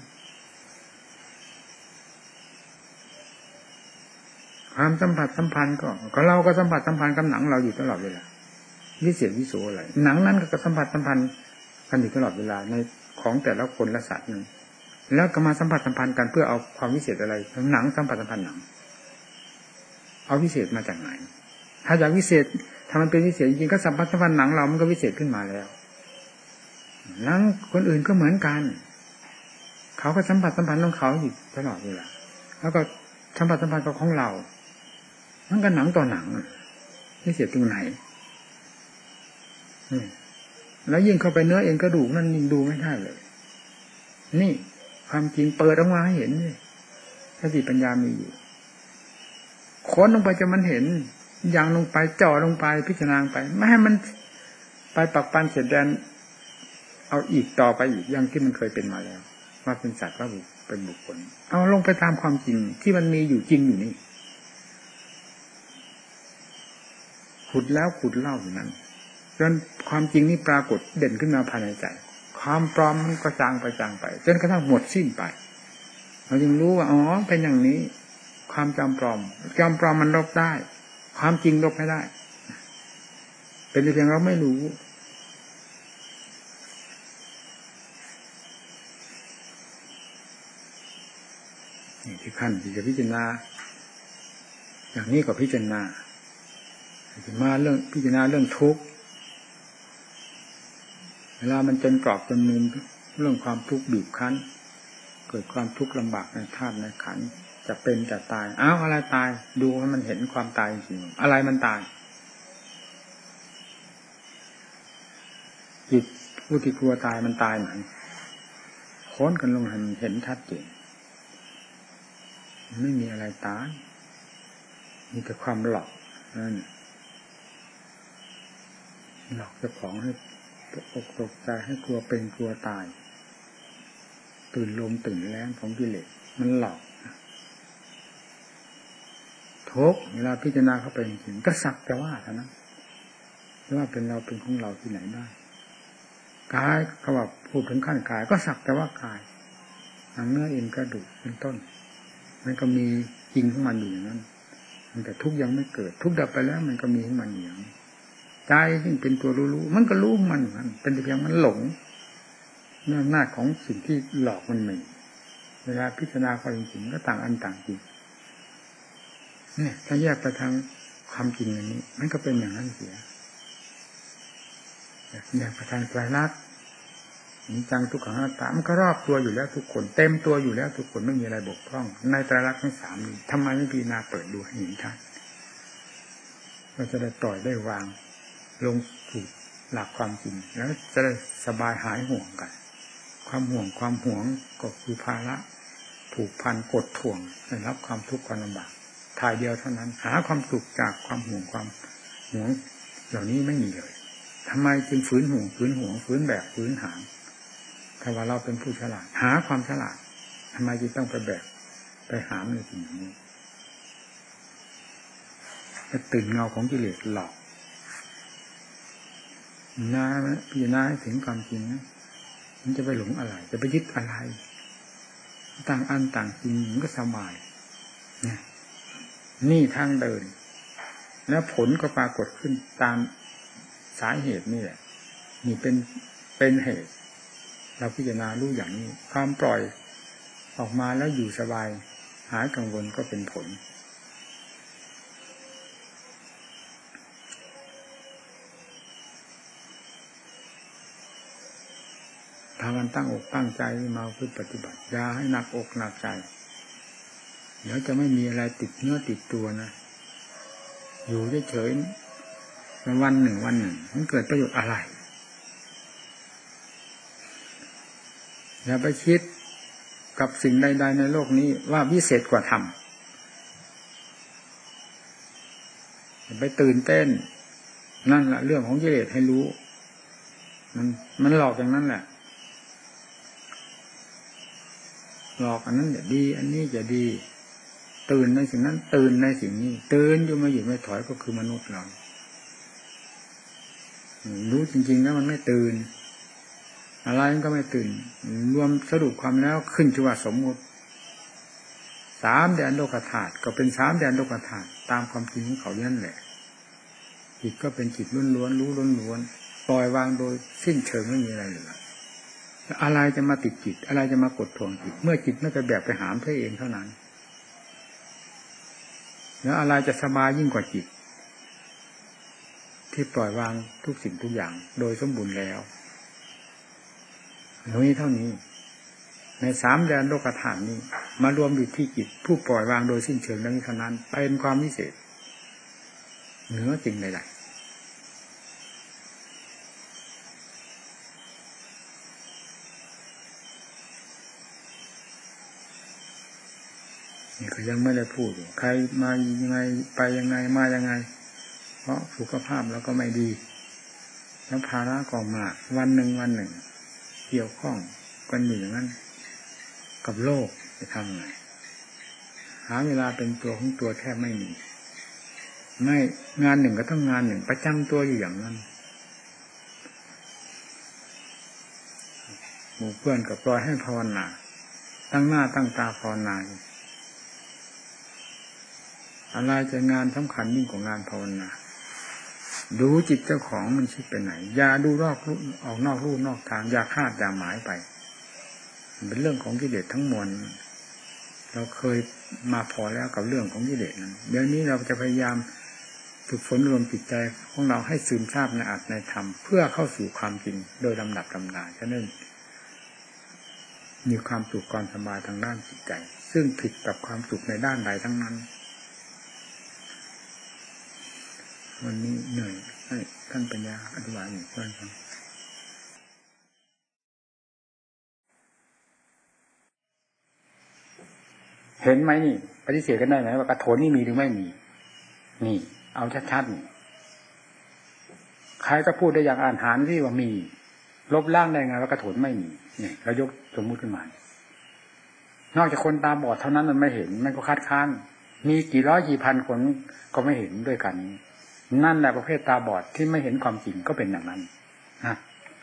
ความสัมผัสสัมพันธ์ก็เราก็สัมผัสสัมพันธ์กับหนังเราอยู่ตลอดเวลาวิเศษวิโสอะไรหนังนั้นก็สัมผัสสัมพันธ์กันอยู่ตลอดเวลาในของแต่ละคนละสัตว์นึงแล้วก็มาสัมผัสสัมพันธ์กันเพื่อเอาความวิเศษอะไรหนังสัมผัสสัมพันธ์หนังเอาวิเศษมาจากไหนถ้าอยากวิเศษถ้ามันเป็นวิเศษจริงๆก็สัมผัสสัมพันธ์หนังเรามันก็วิเศษขึ้นมาแล้วหนังคนอื่นก็เหมือนกันเขาก็สัมผัสสัมพันธ์ของเขาอยู่ตลอดเวลาแล้วก็สัมผัสสัมพันธ์กับของเรามันก็หนังต่อหนังวิเศษตรงไหนแล้วยิ่งเข้าไปเนื้อเอ็นกระดูกนั่นยิ่งดูไม่ได้เลยนี่ความจริงเปิดออกมาให้เห็นนี่สติปัญญามีอยู่ค้นลงไปจนมันเห็นอย่างลงไปจ่อลงไปพิจารณาไปไม่ให้มันไปปักปันเสียแดนเอาอีกต่อไปอีกอย่างที่มันเคยเป็นมาแล้วว่าเป็นสัตว์ว่าเป็นบุคคลเอาลงไปตามความจริงที่มันมีอยู่จริงอยู่นี่ขุดแล้วขุดเล่าอยู่นั้นจนความจริงนี่ปรากฏเด่นขึ้นมาภายในใจความปลอมมันก็จางไปจนกระทั่งหมดสิ้นไปเราจึงรู้ว่าอ๋อเป็นอย่างนี้ความจำปลอมมันลบได้ความจริงลบไม่ได้เป็นเพียงเราไม่รู้นี่ที่ขั้นที่จะพิจารณาอย่างนี้ก็พิจารณามาเรื่องพิจารณาเรื่องทุกข์เวลามันจนกรอบจนมุมเรื่องความทุกข์บีบคั้นเกิดความทุกข์ลำบากในธาตุในขันธ์จะเป็นจะตายอ้าวอะไรตายดูให้มันเห็นความตายจริงอะไรมันตายจิตผู้ที่กลัวตายมันตายไหนค้นกันลงให้มันเห็นชัดเจนไม่มีอะไรตายมีแต่ความหลอกนั่นหลอกเจ้าของให้ตกใจให้กลัวเป็นกลัวตายตื่นลมตื่นแรงของกิเลสมันหลอกทุกเวลาพิจารณาเข้าไปจริงๆก็สักแต่ว่าเท่านั้นว่าเป็นเราเป็นของเราที่ไหนได้กายเขาบอกพูดถึงขั้นกายก็สักแต่ว่ากายหนังเนื้อเอ็นกระดูกเป็นต้นมันก็มีจริงของมันอยู่อย่างนั้นมันแต่ทุกยังไม่เกิดทุกดับไปแล้วมันก็มีของมันอย่างนี้ใจที่เป็นตัวรู้มันก็รู้มันอยู่นั้นเป็นแต่เพียงมันหลงเรื่องหน้าของสิ่งที่หลอกมันมีเวลาพิจารณาความจริงก็ต่างอันต่างจริงเนี่ยถ้าแยกไปทางความจริงอย่างนี้มันก็เป็นอย่างนั้นเสียแยกไปทางไตรลักษณ์อนิจจังทุกขังอนัตตามันก็รอบตัวอยู่แล้วทุกคนเต็มตัวอยู่แล้วทุกคนไม่มีอะไรบกพร่องในไตรลักษณ์ทั้งสามนี้ทำไมไม่พิจารณาเปิดดูให้เห็นชัดเราจะได้ปล่อยได้วางลงสู่หลักความจริงแล้วจะได้สบายหายห่วงกันความห่วงก็คือภาระผูกพันกดท่วงได้รับความทุกข์ความลำบากทายเดียวเท่านั้นหาความสุขจากความห่วงเหล่านี้ไม่มีเลยทำไมจึงฝืนห่วงฝืนแบกฝืนหามถ้าว่าเราเป็นผู้ฉลาดหาความฉลาดทำไมจึงต้องไปแบกไปหามในสิ่งนี้จะตื่นเงาของกิเลสหลอกพิจารณาให้ถึงความจริงนะมันจะไปหลงอะไรจะไปยึดอะไรต่างอันต่างจริงมันก็สบายนี่ทางเดินแล้วผลก็ปรากฏขึ้นตามสาเหตุนี่แหละนี่เป็นเหตุเราพิจารณารู้อย่างนี้ความปล่อยออกมาแล้วอยู่สบายหายกังวลก็เป็นผลพากันตั้งอกตั้งใจมาเพื่อปฏิบัติอย่าให้หนักอกหนักใจเดี๋ยวจะไม่มีอะไรติดเนื้อติดตัวนะอยู่เฉยๆวันหนึ่งมันเกิดประโยชน์อะไรอย่าไปคิดกับสิ่งใดๆในโลกนี้ว่าวิเศษกว่าธรรมอย่าไปตื่นเต้นนั่นแหละเรื่องของกิเลสให้รู้มันหลอกอย่างนั้นแหละหลอกอันนั้นจะดีอันนี้จะดีตื่นในสิ่งนั้นตื่นในสิ่งนี้ตื่นอยู่ไม่หยุดไม่ถอยก็คือมนุษย์เรารู้จริงๆแล้วมันไม่ตื่นอะไรมันก็ไม่ตื่นรวมสรุปความแล้วขึ้นชื่อว่าสมมุติ3 แดนโลกธาตุก็เป็น3 แดนโลกธาตุตามความจริงของเขานั่นแหละจิตก็เป็นจิตล้วนๆรู้ล้วนๆปล่อยวางโดยสิ้นเชิงไม่มีอะไรเลยอะไรจะมาติดจิตอะไรจะมากดทวงจิตเมื่อจิตไม่ไปแบกไปหามเองเท่านั้นแล้วอะไรจะสบายยิ่งกว่าจิตที่ปล่อยวางทุกสิ่งทุกอย่างโดยสมบูรณ์แล้วนี้เท่านี้ใน3 แดนโลกธาตุนี้มารวมอยู่ที่จิตผู้ปล่อยวางโดยสิ้นเชิงดังนี้เท่านั้นเป็นความวิเศษเหนือสิ่งใดๆนี่ก็ยังไม่ได้พูดใครมายังไงไปยังไงมายังไงเพราะสุขภาพแล้วก็ไม่ดีแล้วภาระก็มากวันหนึ่งเกี่ยวข้องกันอยู่อย่างนั้นกับโลกจะทำไงหาเวลาเป็นตัวของตัวแทบไม่มีไม่งานหนึ่งก็ต้องงานหนึ่งประจำตัวอยู่อย่างนั้นหมู่เพื่อนก็ปล่อยให้ภาวนาตั้งหน้าตั้งตาภาวนาอะไรจะงานสำคัญยิ่งกว่างานภาวนาดูจิตเจ้าของมันคิดไปไหนอย่าดูออกนอกรูนอกทางอย่าคาดอย่าหมายไปเป็นเรื่องของกิเลสทั้งมวลเราเคยมาพอแล้วกับเรื่องของกิเลสนั้นเดี๋ยวนี้เราจะพยายามฝึกฝนรวมจิตใจของเราให้ซึมซาบในอัตในธรรมเพื่อเข้าสู่ความจริงโดยลำดับลำดาฉะนั้นมีความสุขความสบายทางด้านจิตใจซึ่งผิดกับความสุขในด้านใดทั้งนั้นวันนี้เหนื่อยให้ท่านปัญญาอธิบายหนึ่งข้อครับเห็นไหมนี่ปฏิเสธกันได้ไหมว่ากระโถนนี่มีหรือไม่มีนี่เอาชัดๆนี่ใครก็พูดได้อย่างอ่านหารที่ว่ามีลบล้างได้ไงว่ากระโถนไม่มีเนี่ยเรายกสมมุติขึ้นมานอกจากคนตาบอดเท่านั้นมันไม่เห็นมันก็คัดค้านมีกี่ร้อยกี่พันคนก็ไม่เห็นด้วยกันนั่นแหละประเภทตาบอดที่ไม่เห็นความจริงก็เป็นอย่างนั้นนะ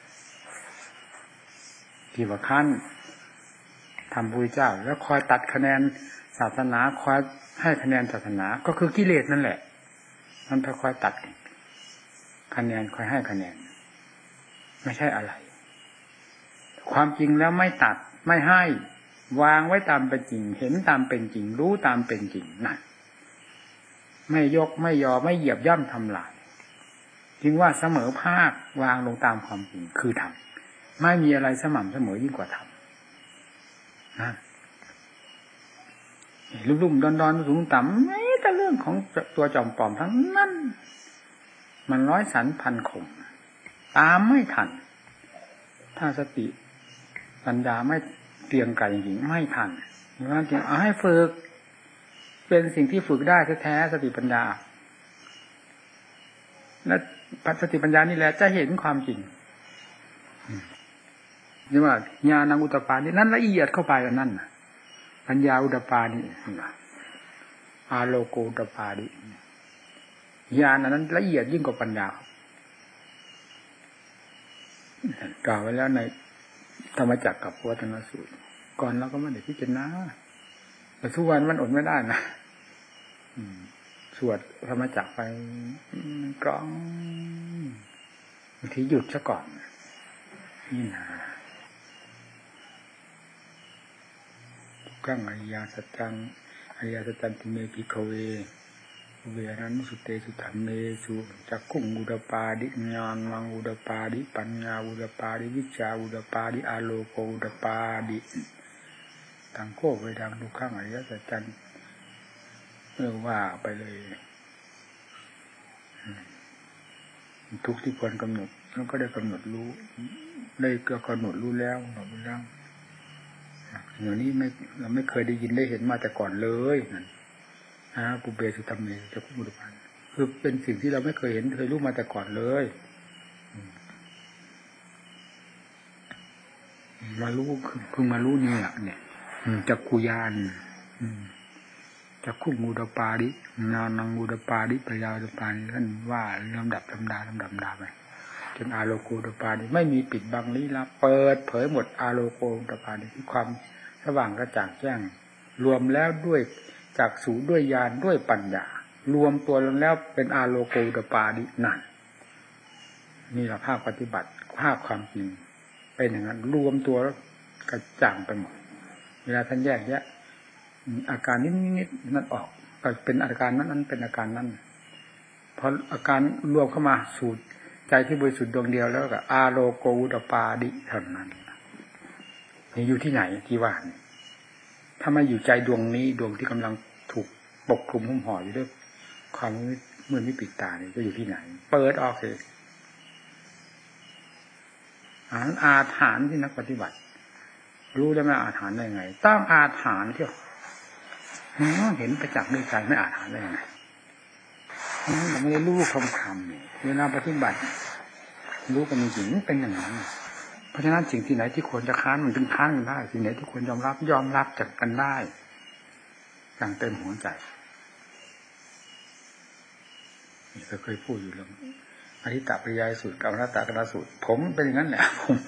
ที่ว่าค้านทำพุทธเจ้าแล้วคอยตัดคะแนนศาสนาคอยให้คะแนนศาสนาก็คือกิเลสนั่นแหละมันคอยตัดคะแนนคอยให้คะแนนไม่ใช่อะไรความจริงแล้วไม่ตัดไม่ให้วางไว้ตามเป็นจริงเห็นตามเป็นจริงรู้ตามเป็นจริงนั่นไม่ยกไม่ยอไม่เหยียบย่ำทำลายจึงว่าเสมอภาควางลงตามความจริงคือธรรมไม่มีอะไรสม่ำเสมอยิ่งกว่าธรรมนะลุ่มๆดอนๆสูงต่ำไม่แต่เรื่องของตัวจอมปลอมทั้งนั้นมันร้อยสันพันคมตามไม่ทันถ้าสติปัญญาไม่เตรียมกายจริงๆไม่ทันเพราะฉะนั้นจึงเอาให้ฝึกเป็นสิ่งที่ฝึกได้แท้ๆสติปัญญาและสติปัญญานี่แหละจะเห็นความจริงนี่ว่าญาณังอุตตปานี่นั้นละเอียดเข้าไปอันนั้นปัญญาอุตตปานี่อาโลโกอุตตปาดิญาณนั้นละเอียดยิ่งกว่าปัญญากล่าวไว้แล้วในธรรมจักรกับวัฒนสูตรก่อนเราก็ไม่ได้พิจารณาแต่ทุกวันมันอดไม่ได้นะสวดธรรมจักรไปกร้องบางทีหยุดซะก่อนนี่นะกั้งอริยสัจจังอริยสัจจันติเมภิกขเวเวรนุสุเตสุถัมเมสุจักขุงอุดปาดิญาณังอุดปาดิปัญญาอุดปาดิวิชชาอุดปาดิอาโลโกอุดปาดิทางโคเวดังทุกขั้งอริยสัจจันเรียกว่าไปเลยทุกที่ควรกำหนดแล้วก็ได้กำหนดรู้ได้กำหนดรู้แล้วกำหนดรู้แล้วอย่างนี้เราไม่เคยได้ยินได้เห็นมาแต่ก่อนเลยนั่นปุเบสุธรรมเมจะพูดอุปานคือเป็นสิ่งที่เราไม่เคยเห็นเคยรู้มาแต่ก่อนเลยมารู้คือมารู้เนี่ยจักขุญาณจักขุงูดปาดิญาณังงูดปาดิปัญญาอุดปาดิท่านว่าลำดับธรรมดาไปจนอาโลโกอุดปาดิไม่มีปิดบังลี้ลับเปิดเผยหมดอาโลโกอุดปาดิที่ความสว่างกระจ่างแจ้งรวมแล้วด้วยจักษุด้วยญาณด้วยปัญญารวมตัวลงแล้วเป็นอาโลโกอุดปาดินั่นนี่แหละภาคปฏิบัติภาคความจริงเป็นอย่างนั้นรวมตัวกระจ่างไปหมดเวลาท่านแยกแยะอาการนิดๆนั่นออกก็เป็นอาการนั้นเป็นอาการนั้นพออาการรวมเข้ามาสู่ใจที่บริสุทธิ์ดวงเดียวแล้วก็อาโลโกอุตปาดิเท่านั้นนี่อยู่ที่ไหนที่ว่าถ้าไม่อยู่ใจดวงนี้ดวงที่กำลังถูกปกคลุมหุ้มห่ออยู่ด้วยความมืดมิดปิดตานี่จะอยู่ที่ไหนเปิดออกเลยอาถรรพ์ที่นักปฏิบัติรู้ได้ไหมอาถรรพ์ได้ไงต้องอาถรรพ์ที่เห็นประจักษ์ด้วยใจไม่อาถรรพ์ได้ไงเราไม่ได้รู้คำเวลาปฏิบัติรู้กันจริงเป็นอย่างนั้นเพราะฉะนั้นสิ่งที่ไหนที่ควรจะค้านมันถึงค้านกันได้สิ่งไหนที่ควรยอมรับจากกันได้อย่างเต็มหัวใจนี่ก็เคยพูดอยู่แล้วอธิตตปริยายสูตรกับอนัตตกนสูตรผมเป็นอย่างนั้นแหละ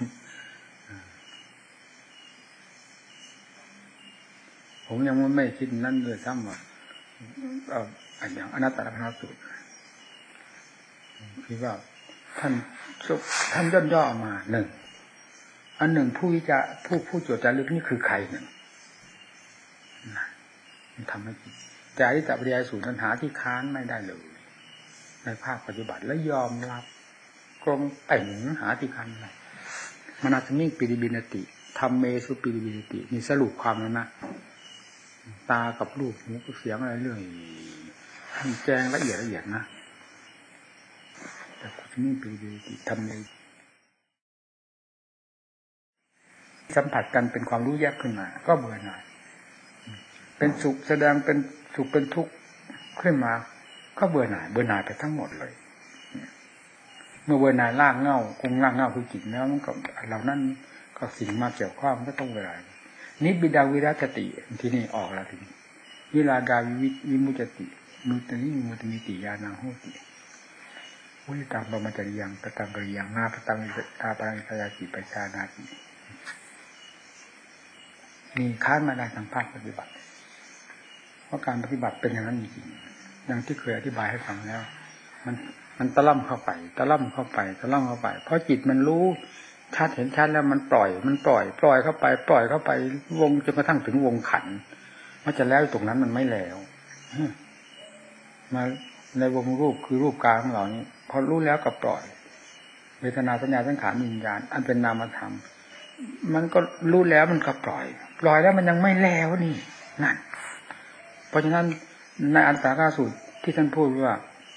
ผมยังไม่คิดนั่นเลยซ้ำว่าอย่างอนัตตลกนสูตรคิดว่าท่านย่อๆมาหนึ่งอันหนึ่งผู้โจทย์จารึกนี่คือใครหนึ่งมันทำให้คิดแต่อธิตตปริยายสูตรปัญหาที่ค้านไม่ได้เลยในภาคปฏิบัติและยอมรับกรงแต่งหาที่ค้านอะไรมนัสมิงปิริบินติธรรมเมสุปิริบินตินี่สรุปความแล้วนะตากับรูปหูกับเสียงอะไรเรื่องแจ้งละเอียดนะแต่คุณนี่ปิริบินติธรรมเมสัมผัสกันเป็นความรู้แยกขึ้นมาก็เบื่อหน่ายเป็นสุขแสดงเป็นสุขเป็นทุกข์ขึ้นมาก็เบื่อหน่ายไปทั้งหมดเลยเมื่อเบื่อหน่ายล่างเงาคงล่างเงาคือจิตแล้วมันก็เหล่านั้นก็สิ่งมาเกี่ยวข้องก็ต้องเวลานิบิดาวิรัชติที่นี่ออกแล้วทีนี้วิราดาวิมุจติมุตติมุตติญาณังโหติวิตังบรมจริยังปตังกริยังนาปตังอาปังอิสยาติปัจจานาติมีค้านมาได้ทางภาคปฏิบัติเพราะการปฏิบัติเป็นอย่างนั้นจริงๆอย่างที่เคยอธิบายให้ฟังแล้วมันตะล่ำเข้าไปเพราะจิตมันรู้ชัดเห็นชัดแล้วมันปล่อยเข้าไปวงจนกระทั่งถึงวงขันมันจะแล้วตรงนั้นมันไม่แล้วมาในวงรูปคือรูปกายของเรานี้พอรู้แล้วก็ปล่อยเวทนาสัญญาสังขารวิญญาณอันเป็นนามธรรมมันก็รู้แล้วมันก็ปล่อยแล้วมันยังไม่แล้วนี่นั่นเพราะฉะนั้นในอัตถกสูตรที่ท่านพูดว่า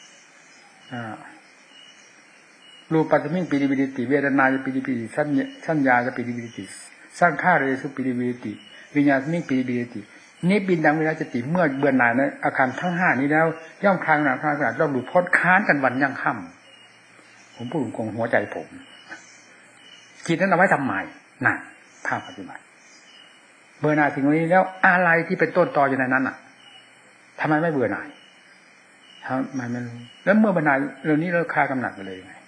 รูปปัจจมิงปิริบิดิติเวทนาจะปิริบิดิสัญญาจะปิริบิดิสังขารเรสุปิริบิดิวิญญาณมิงปิริบิดินิบินดังวิรัชติเมื่อเบื่อหน่ายในอาการทั้ง5นี้แล้วย่อมคลายหนักคลายเราหลุดพ้นค้านกันวันยังค่ำผมพูดคงหัวใจผมจิตนั้นเอาไว้ทำไมนั่นภาคปฏิบัติเบื่อหน่ายสิ่งนี้แล้วอะไรที่เป็นต้นตออยู่ในนั้นทำไมไม่เบื่อหน่ายทำไมมันแล้วเมื่อเบื่อหน่ายเรื่องนี้เราคลายกำหนัดไปเลยไง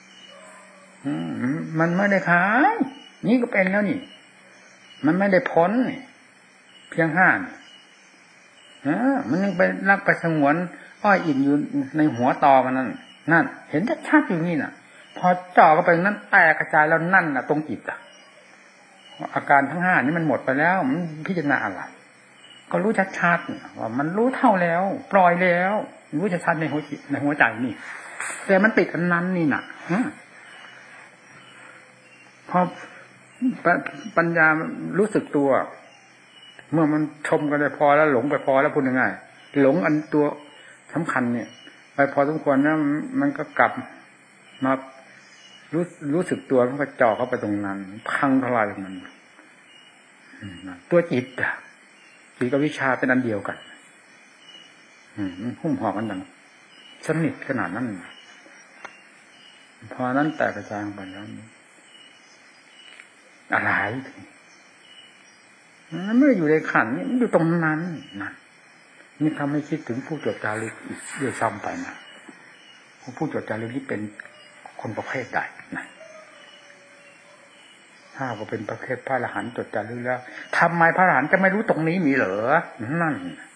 มันไม่ได้คลายนี่ก็เป็นแล้วนี่มันไม่ได้พ้นเพียง5มันยังไปรักไปสงวนอ้อยอินอยู่ในหัวตอมันนั่นเห็นชัดๆอยู่นี่น่ะพอจ่อเข้าไปนั้นแตกกระจายแล้วนั่นน่ะตรงจิตอาการทั้ง5นี้มันหมดไปแล้วมันพิจารณาอะไรก็รู้ชัดๆว่ามันรู้เท่าแล้วปล่อยแล้วรู้ชัดๆในหัวใจนี่แต่มันติดอันนั้นนี่น่ะพอปัญญารู้สึกตัวเมื่อมันชมกันได้พอแล้วหลงไปพอแล้วพูดง่ายๆหลงอันตัวสำคัญเนี่ยไปพอสมควรนะมันก็กลับมารู้สึกตัวมันก็จ่อเข้าไปตรงนั้นพังทลายมันตัวจิตกับวิชาเป็นอันเดียวกันมันหุ้มห่อกันดังสนิทขนาดนั้นพอนั้นแตกกระจายไปแล้วอะไรมันไม่ได้อยู่ในขันนี่มันอยู่ตรงนั้นนะนี่ทำให้คิดถึงผู้จดจารึกเดี๋ยวซ้ำไปนะผู้จดจารึกนี่เป็นคนประเภทใดนะถ้าว่าเป็นประเภทพระอรหันต์จดจารึกแล้วทำไมพระอรหันต์จะไม่รู้ตรงนี้มีเหรอนั่น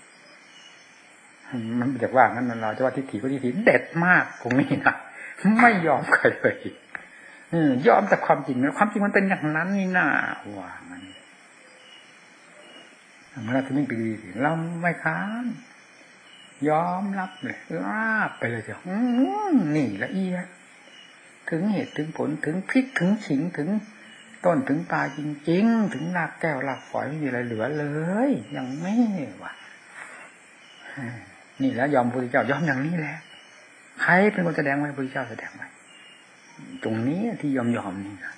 มันจะว่างั้นเราจะว่าทิฏฐิก็ทิฏฐิเด็ดมากตรงนี้นะไม่ยอมใครเลยยอมแต่ความจริงนะความจริงมันเป็นอย่างนั้นนี่น่าว่ามันมันจะไม่ปีเราไม่ค้านยอมรับเลยราบไปเลยเถอะนี่ละเอียดถึงเหตุถึงผลถึงพลิกถึงฉิงถึงต้นถึงตาจริงๆถึงรากแก้วรากฝอยไม่มีอะไรเหลือเลยยังไม่ว่ะนี่แล้วยอมพระพุทธเจ้ายอมอย่างนี้แหละใครเป็นคนแสดงไว้พระพุทธเจ้าแสดงไว้ตรงนี้ที่ยอมนี่นะ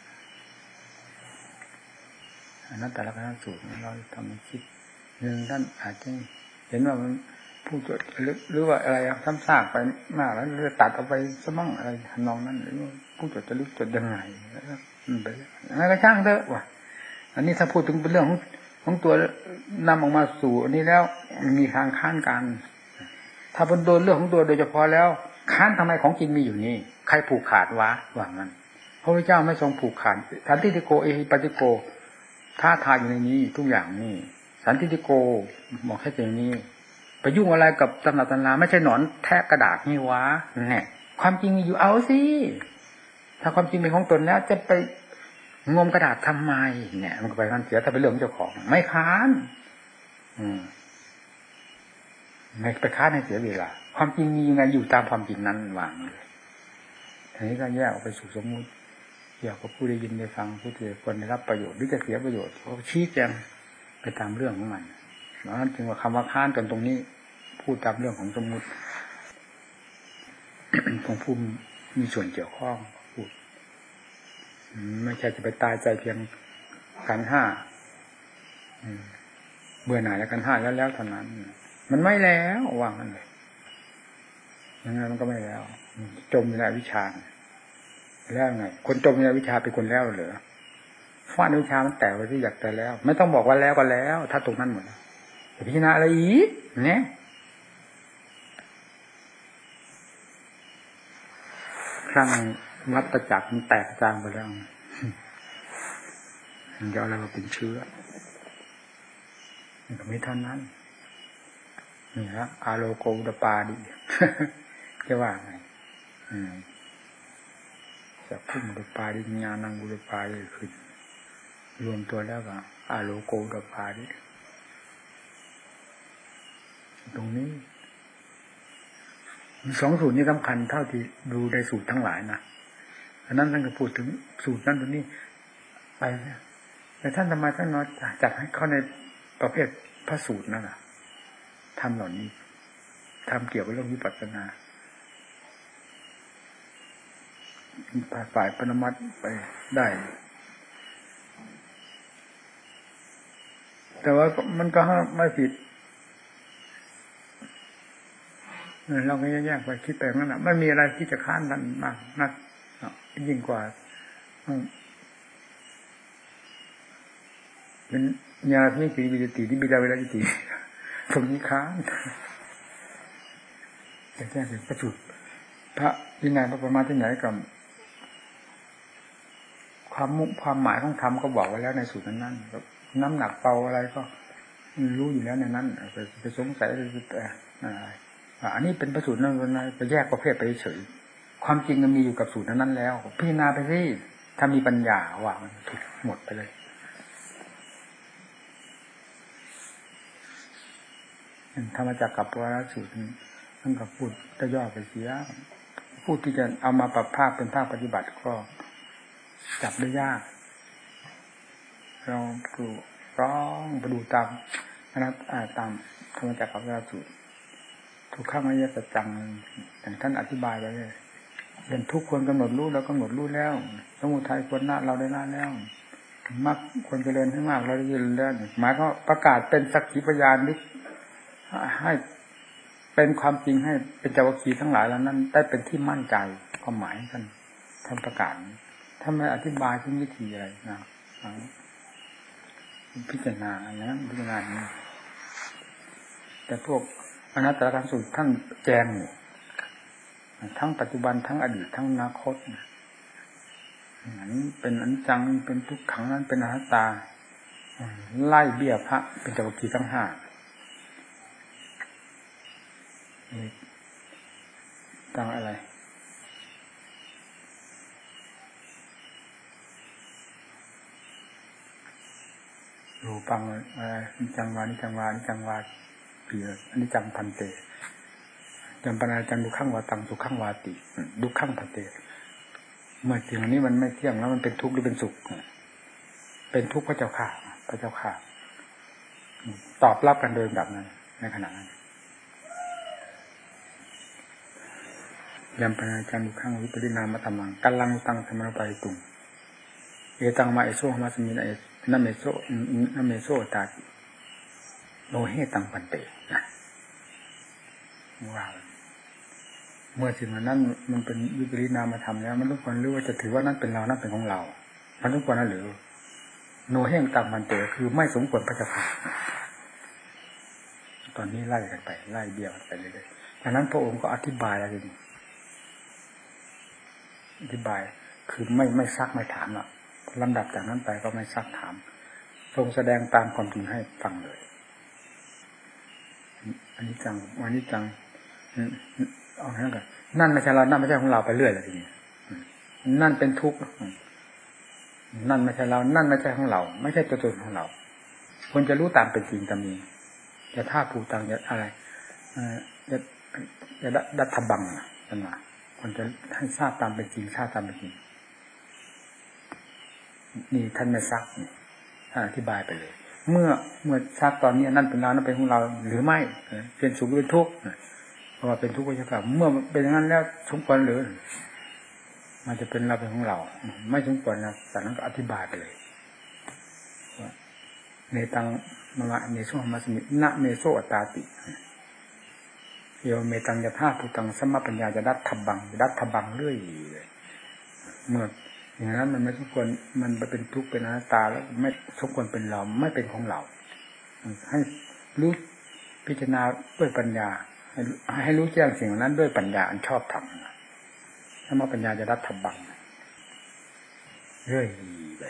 อันนั้นแต่ละคณะสูตรเราทำให้คิดหนึ่งท่านอาจจะเห็นว่ามันผู้จดหรือว่าอะไรซ้ำซากไปมากแล้วจะตัดเอาไปซะมั่งอะไรทำนองนั้นหรือว่าผู้จดจะลึกจดยังไงไปอะไรก็ช่างเถอะว่ะอันนี้ถ้าพูดถึงเป็นเรื่องของตัวนำออกมาสู่อันนี้แล้วมีทางค้านกันถ้าเป็นโดนเรื่องของตัวโดยเฉพาะแล้วค้านทำไมของจริงมีอยู่นี่ใครผูกขาดวะว่างั้นพระพุทธเจ้าไม่ทรงผูกขาดสันติโกเอหิปัสสิโกท้าทายอยู่ในนี้ทุกอย่างนี่สันติโกบอกแค่อย่างนี้ไปยุ่งอะไรกับตำหนักตำราไม่ใช่หนอนแทะกระดาษนี่วะเนี่ยความจริงมีอยู่เอาสิถ้าความจริงเป็นของตนแล้วจะไปงมกระดาษทำไมเนี่ยมันก็ไปนั่นเสียถ้าเป็นเรื่องของเจ้าของไม่ค้านไม่ไปค้านให้เสียเวลาความจริงมียังไงอยู่ตามความจริงนั้นวางเลยทีนี้ก็แยกออกไปสู่สมมุติเกี่ยวกับผู้ได้ยินได้ฟังผู้ที่ควรได้รับประโยชน์หรือจะเสียประโยชน์เขาชี้แจงไปตามเรื่องของมันนั้นจึงว่าคำว่าค้านกันตรงนี้พูดตามเรื่องของสมมุติ ของผู้มีส่วนเกี่ยวข้องพูดไม่ใช่จะไปตายใจเพียงกันห้าเบื่อหน่ายแล้วกันห้าแล้วเท่านั้นมันไม่แล้ววางมันเลยยังไงมันก็ไม่แล้วจมในวิชาแล้วไงคนจมในวิชาเป็นคนแล้วเหรอฟาดวิชามันแตกไปที่อยากแต่แล้วไม่ต้องบอกว่าแล้วก็แล้วถ้าตรงนั้นหมดจะพิจารณาอะไรอีกเนี่ยครั้งวัฏจักรมันแตกจางไปแล้วมันจะอะไรมาเป็นเชื้อมันก็ไม่เท่านั้นนี่ฮะอาโลโกอุตปาดิจะว่าไงจะพุ่งอุตปาดิญาณังอุตปาดิขึ้นรวมตัวแล้วก็อาโลโกอุตปาดิตรงนี้สองสูตรนี้สำคัญเท่าที่ดูในสูตรทั้งหลายนะอันนั้นท่านก็พูดถึงสูตรนั้นตัวนี้ไปแต่ท่านทำไมท่านน้อยจัดให้เข้าในประเภทพระสูตรนั่นน่ะทำเหล่านี้ทำเกี่ยวกับเรื่องวิปัสสนาฝ่ายปรมัตถ์ไปได้แต่ว่ามันก็ไม่ผิดเราก็แยกไปคิดไปงั้นนะไม่มีอะไรที่จะค้านกันมากนักยิ่งกว่าเป็นญาณที่วิจิติที่บิดาเวลาจิติตรงนี้ค้านแต่แจ้งถึงประจุพระวินัยพระประมาที่ไหนกับความหมายของธรรมก็บอกไว้แล้วในสูตรนั้นน้ำหนักเบาอะไรก็รู้อยู่แล้วในนั้นไปสงสัยแต่อันนี้เป็นประสูตรนั้นไปแยกประเภทไปเฉยความจริงมันมีอยู่กับสูตรนั้นแล้วพิจารณาไปสิถ้ามีปัญญาว่ามันถูกหมดไปเลยธรรมจักรกับปวารสูตรท่านก็พูดจะย่อไปเสียพูดที่จะเอามาปรับภาคเป็นภาคปฏิบัติก็จับได้ยากเราดูร้องไปดูตามนะตามธรรมจักรกับปวารสูตรทุกข้างอริยสัจจังอย่างท่านอธิบายไว้เลยเป็นทุกคนกำหนดรู้แล้วกำหนดรู้แล้วสมุทัยควรละเราได้ละแล้วมรรคควรเจริญให้มากเราได้ยินแล้วหมายก็ประกาศเป็นสักขีพยานนิให้เป็นความจริงให้เป็นเจ้าวัคคีย์ทั้งหลายแล้วนั้นได้เป็นที่มั่นใจความหมายท่านประกาศถ้าไม่อธิบายถึงวิธีอะไรนะพิจารณาอันนั้นพิจารณาแต่พวกอนัตตลกสูตรท่านแจงทั้งปัจจุบันทั้งอดีตทั้งอนาคตนั้นเป็นอนิจจังเป็นทุกขังนั้นเป็นอนัตตาไล่เบี้ยพระเป็นเจ้าวัคคีย์ทั้งห้าตั้งอะไรรูปังอะไรนิจังวานิจังวานิจังวาเปียอันนี้จังพันเตจำปนาจังดุขังวาตังสุขังวาติดุขังปเตเมื่อสิ่งนี้มันไม่เที่ยงแล้วมันเป็นทุกข์หรือเป็นสุขเป็นทุกข์พระเจ้าค่ะพระเจ้าค่ะตอบรับกันโดยแบบนั้นในขณะนั้นยำปนาจังดุขังวิปริณามะธรรมังกัลลังตังธรรมะปริตุงเอตังมาเอโซหมัสมินเอนัมเมโซตาโลเฮตังปันเตนะว้าวเมื่อสิ่งนั้นมันเป็นวิปริณามธรรมแล้วมันต้องควรรู้ว่าจะถือว่านั่นเป็นเรานั่นเป็นของเรามันต้องควรนั่นหรือโนเฮงตังปันเตคือไม่สมควรพระเจ้าค่ะตอนนี้ไล่กันไปไล่เบี้ยวไปเรื่อยๆดังนั้นพระองค์ก็อธิบายอะไรนี่อธิบายคือไม่ซักไม่ถามอ่ะลำดับจากนั้นไปก็ไม่ซักถามทรงแสดงตามความจริงให้ฟังเลยอันนี้จังเอาแค่นั้นก่อนนั่นไม่ใช่เรานั่นไม่ใช่ของเราไปเรื่อยเลยทีนี้นั่นเป็นทุกข์นั่นไม่ใช่เรานั่นไม่ใช่ของเราไม่ใช่ตัวตนของเราควรจะรู้ตามเป็นจริงตามนี้จะท่าภูตังจะอะไรจะดัตถบังนั่นนะควรจะให้ทราบตามเป็นจริงทราบตามเป็นจริงนี่ท่านไม่ซักท่านอธิบายไปเลยเมื่อซักตอนนี้นั่นเป็นเรานั่นเป็นของเราหรือไม่เป็นสุขหรือเป็นทุกข์เพราะว่าเป็นทุกข์ก็จะกลับเมื่อเป็นอย่างนั้นแล้วสมควรหรือมันจะเป็นเราเป็นของเราไม่สมควรนะแต่นั้นก็อธิบายไปเลยในตังมะเนโซมัสมินะเมโซอัตตาติโยเมตังยะธาภูตังสัมมาปัญญาจะดัตถบังเรื่อยเลยเมื่ออย่างนั้นมันไม่สมควรมันเป็นทุกข์เป็นอนัตตาแล้วไม่สมควรเป็นเราไม่เป็นของเราให้รู้พิจารณาด้วยปัญญาให้รู้แจ้งสิ่งนั้นด้วยปัญญาอันชอบธรรมถ้ามาปัญญาจะดัตถบังเรื่อยเลย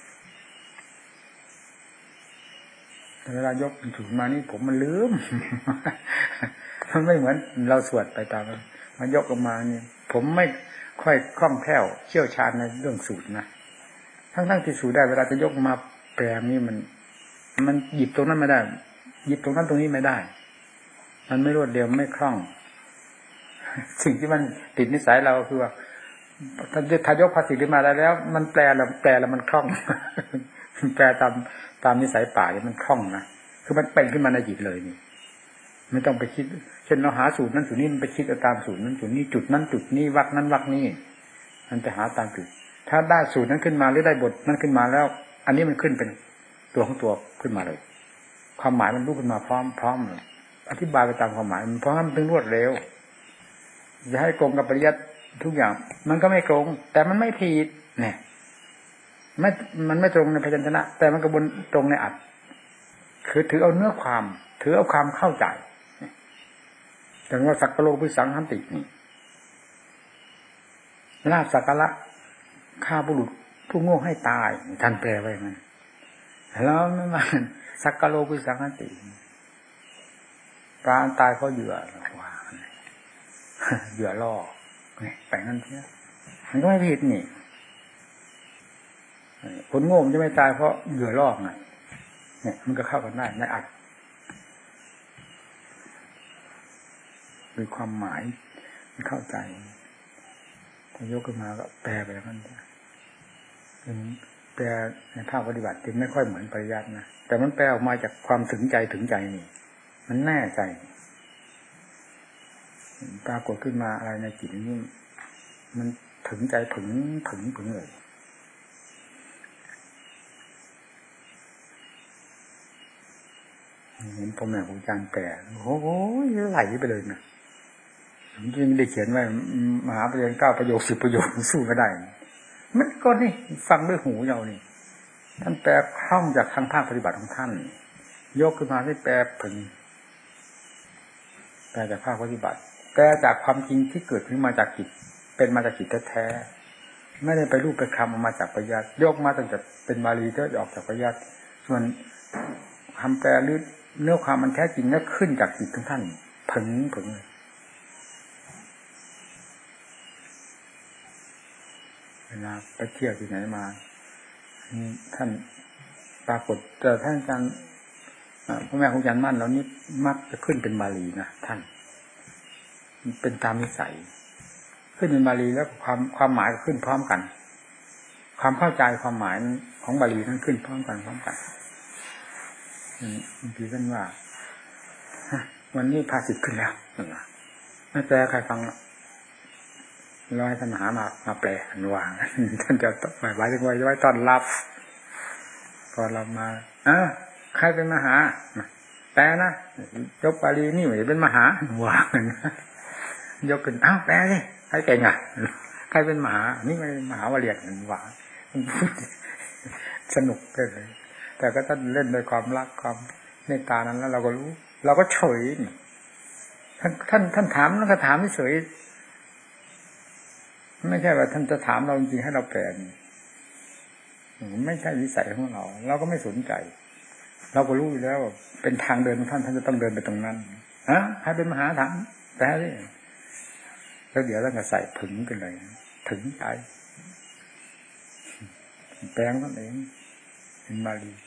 แต่เวลายกถึงมานี่ผมมันลืม มันไม่เหมือนเราสวดไปตามมันยกออกมานี่ผมไม่ค่อยคล่องแคล่วเชี่ยวชาญในเรื่องสูตรนะทั้งที่สูตรได้เวลาจะยกมาแปลนี่มันหยิบตรงนั้นไม่ได้หยิบตรงนั้นตรงนี้ไม่ได้มันไม่รวดเร็วไม่คล่องสิ่งที่มันติดนิสัยเราคือว่าถ้ายกภาษีขึ้นมาได้แล้วมันแปลแล้วมันคล่อง แปลตามนิสัยป่าเนี่ยมันคล่องนะคือมันเป็นขึ้นมาในจิตเลยนี่ไม่ต้องไปคิดเช่นเราหาสูตรนั้นสูตรนี้มันไปคิดตามสูตรนั้นสูตรนี้จุดนั้นจุดนี้วรรคนั้นวรรคนี้มันจะหาตามจุดถ้าได้สูตรนั้นขึ้นมาหรือได้บทนั้นขึ้นมาแล้วอันนี้มันขึ้นเป็นตัวของตัวขึ้นมาเลยความหมายมันรู้ขึ้นมาพร้อมเลยอธิบายไปตามความหมายมันเพราะมันถึงรวดเร็วจะให้ตรงกับปริยัติทุกอย่างมันก็ไม่ตรงแต่มันไม่ผิดเนี่ยมันไม่ตรงในพยัญชนะแต่มันกระบวนตรงในอัดคือถือเอาเนื้อความถือเอาความเข้าใจแต่ว่าสักกะโลภิสังหันตินี่ลาภสักกะละฆ่าบุรุษผู้โง่ให้ตายท่านแปลไว้มันแล้วไม่มาสักกะโลภิสังหันติการตายเพราะเหยื่อว่าเหยื่อล่อไปงั้นเถอะมันก็ไม่ผิดนี่คนโง่มันจะไม่ตายเพราะเหยื่อล่อไงเนี่ยมันก็เข้ากันได้ในอัดมีความหมายมันเข้าใจถ้ายกขึ้นมาก็แปลไปแล้วนั่นถึงแปลในภาคปฏิบัติจึงไม่ค่อยเหมือนปริยัตินะแต่มันแปลออกมาจากความถึงใจนี่มันแน่ใจปรากฏขึ้นมาอะไรในจิตนี่มันถึงใจถึงเลยเห็นพ่อแม่ครูอาจารย์แปลโอ้โหไหลไปเลยนะจริงได้เขียนไว้มหาประโยค9 ประโยค 10 ประโยคสู้ก็ได้มันก็นี่ฟังด้วยหูเรานี่ท่านแปลคล่องจากทางภาคปฏิบัติของท่านยกขึ้นมาให้แปลถึงแปลจากภาคปฏิบัติแปลจากความจริงที่เกิดขึ้นมาจากจิตเป็นมาจากจิตแท้ๆไม่ได้ไปรูปไปคำออกมาจากปริยัติยกมาตั้งแต่เป็นบาลีก็ออกจากปริยัติส่วนคำแปลหรือเนื้อความมันแท้จริงนั้นขึ้นจากจิตของท่านผึ่งเวลาไปเที่ยวที่ไหนมาท่านปรากฏเจอท่านอาจารย์พ่อแม่ครูอาจารย์มั่นแล้วนี่มักจะขึ้นเป็นบาลีนะท่านมันเป็นตามนิสัยขึ้นเป็นบาลีแล้วความหมายก็ขึ้นพร้อมกันความเข้าใจความหมายของบาลีนั้นขึ้นพร้อมกันบางทีท่านว่าวันนี้ภาษิตขึ้นแล้วไม่แปลใครฟังร้อยท่านมหามาแปลอันวางท่านจะไว้ต้อนรับพอเรามาใครเป็นมหาแปลนะยกบาลีนี่เหมือนเป็นมหาวางยกขึ้นแปลสิใครเก่งใครเป็นมหานี่ไม่มหาวเรียนวางสนุกเลยแต่ก็ท่านเล่นโดยความรักความเมตตานั้นแล้วเราก็รู้เราก็เฉยท่านถามแล้วก็ถามเฉยไม่ใช่ว่าท่านจะถามเราจริงให้เราแปลไม่ใช่วิสัยของเราก็ไม่สนใจเราก็รู้อยู่แล้วว่าเป็นทางเดินของท่านจะต้องเดินไปตรงนั้นให้เป็นมหาถามแปลดิแล้วเดี๋ยวเราก็ใส่ถึงกันเลยถึงใจแปลงนั่นเองเป็นบาลี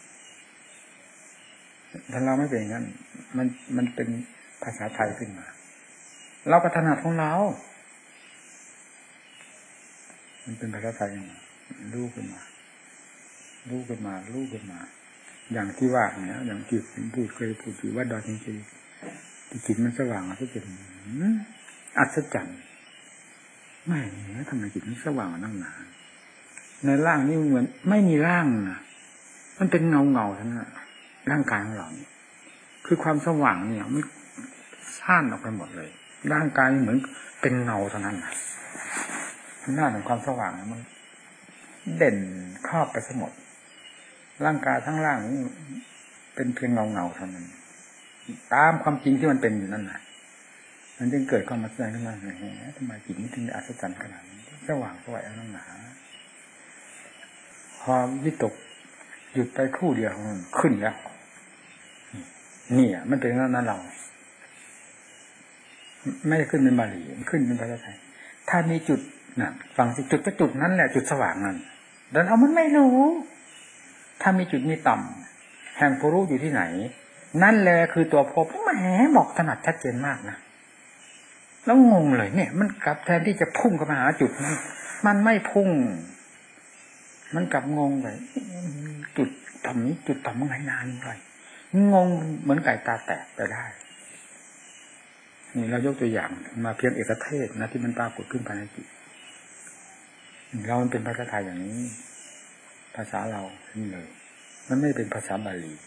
ถ้าเราไม่เป็นอย่างนั้นมันเป็นภาษาไทยขึ้นมาเราก็ถนัดของเรามันเป็นภาษาไทยรู้ขึ้นมาอย่างที่ว่าเนี่ยอย่างที่ผมเคยพูดอยู่ว่าดอยจริงๆจิตมันสว่างทุกจิตอัศจรรย์ไม่ทำไมจิตมันสว่างนั่งหนาในร่างนี่เหมือนไม่มีร่างนะมันเป็นเงาทั้งนั้นร่างกายของเราคือความสว่างเนี่ยมันซ่านออกไปหมดเลยร่างกายเหมือนเป็นเงาเท่านั้นหน้าของความสว่างมันเด่นครอบไปหมดร่างกายทั้งร่างนี้เป็นเพียงเงาเท่านั้นตามความจริงที่มันเป็นอยู่นั่นแหละมันจึงเกิดความอัศจรรย์ขึ้นมาทำไมจิตนี้ถึงอัศจรรย์ขนาดนี้สว่างสวยนั่งหนาความวิตกหยุดไปครู่เดียวขึ้นแล้วนี่มันเป็นนั้นเราไม่ได้ขึ้นเป็นบาลีขึ้นเป็นภาษาไทยถ้ามีจุดน่ะฟังสิจุดนั้นแหละจุดสว่างนั่นแต่เอามันไม่รู้ถ้ามีจุดมีต่ำแห่งผู้รู้อยู่ที่ไหนนั่นแหละคือตัวพบแหมบอกถนัดชัดเจนมากนะแล้วงงเลยเนี่ยมันกลับแทนที่จะพุ่งเข้ามาหาจุดนั้นมันไม่พุ่งมันกลับงงเลยจุดต่ำนี้จุดต่ำมันนานเลยงงเหมือนไก่ตาแตกไปได้นี่เรายกตัวอย่างมาเพียงเอกเทศนะที่มันปรากฏขึ้นภายในจิตเรามันเป็นภาษาไทยอย่างนี้ภาษาเรานี่เลยมันไม่เป็นภาษาบาลี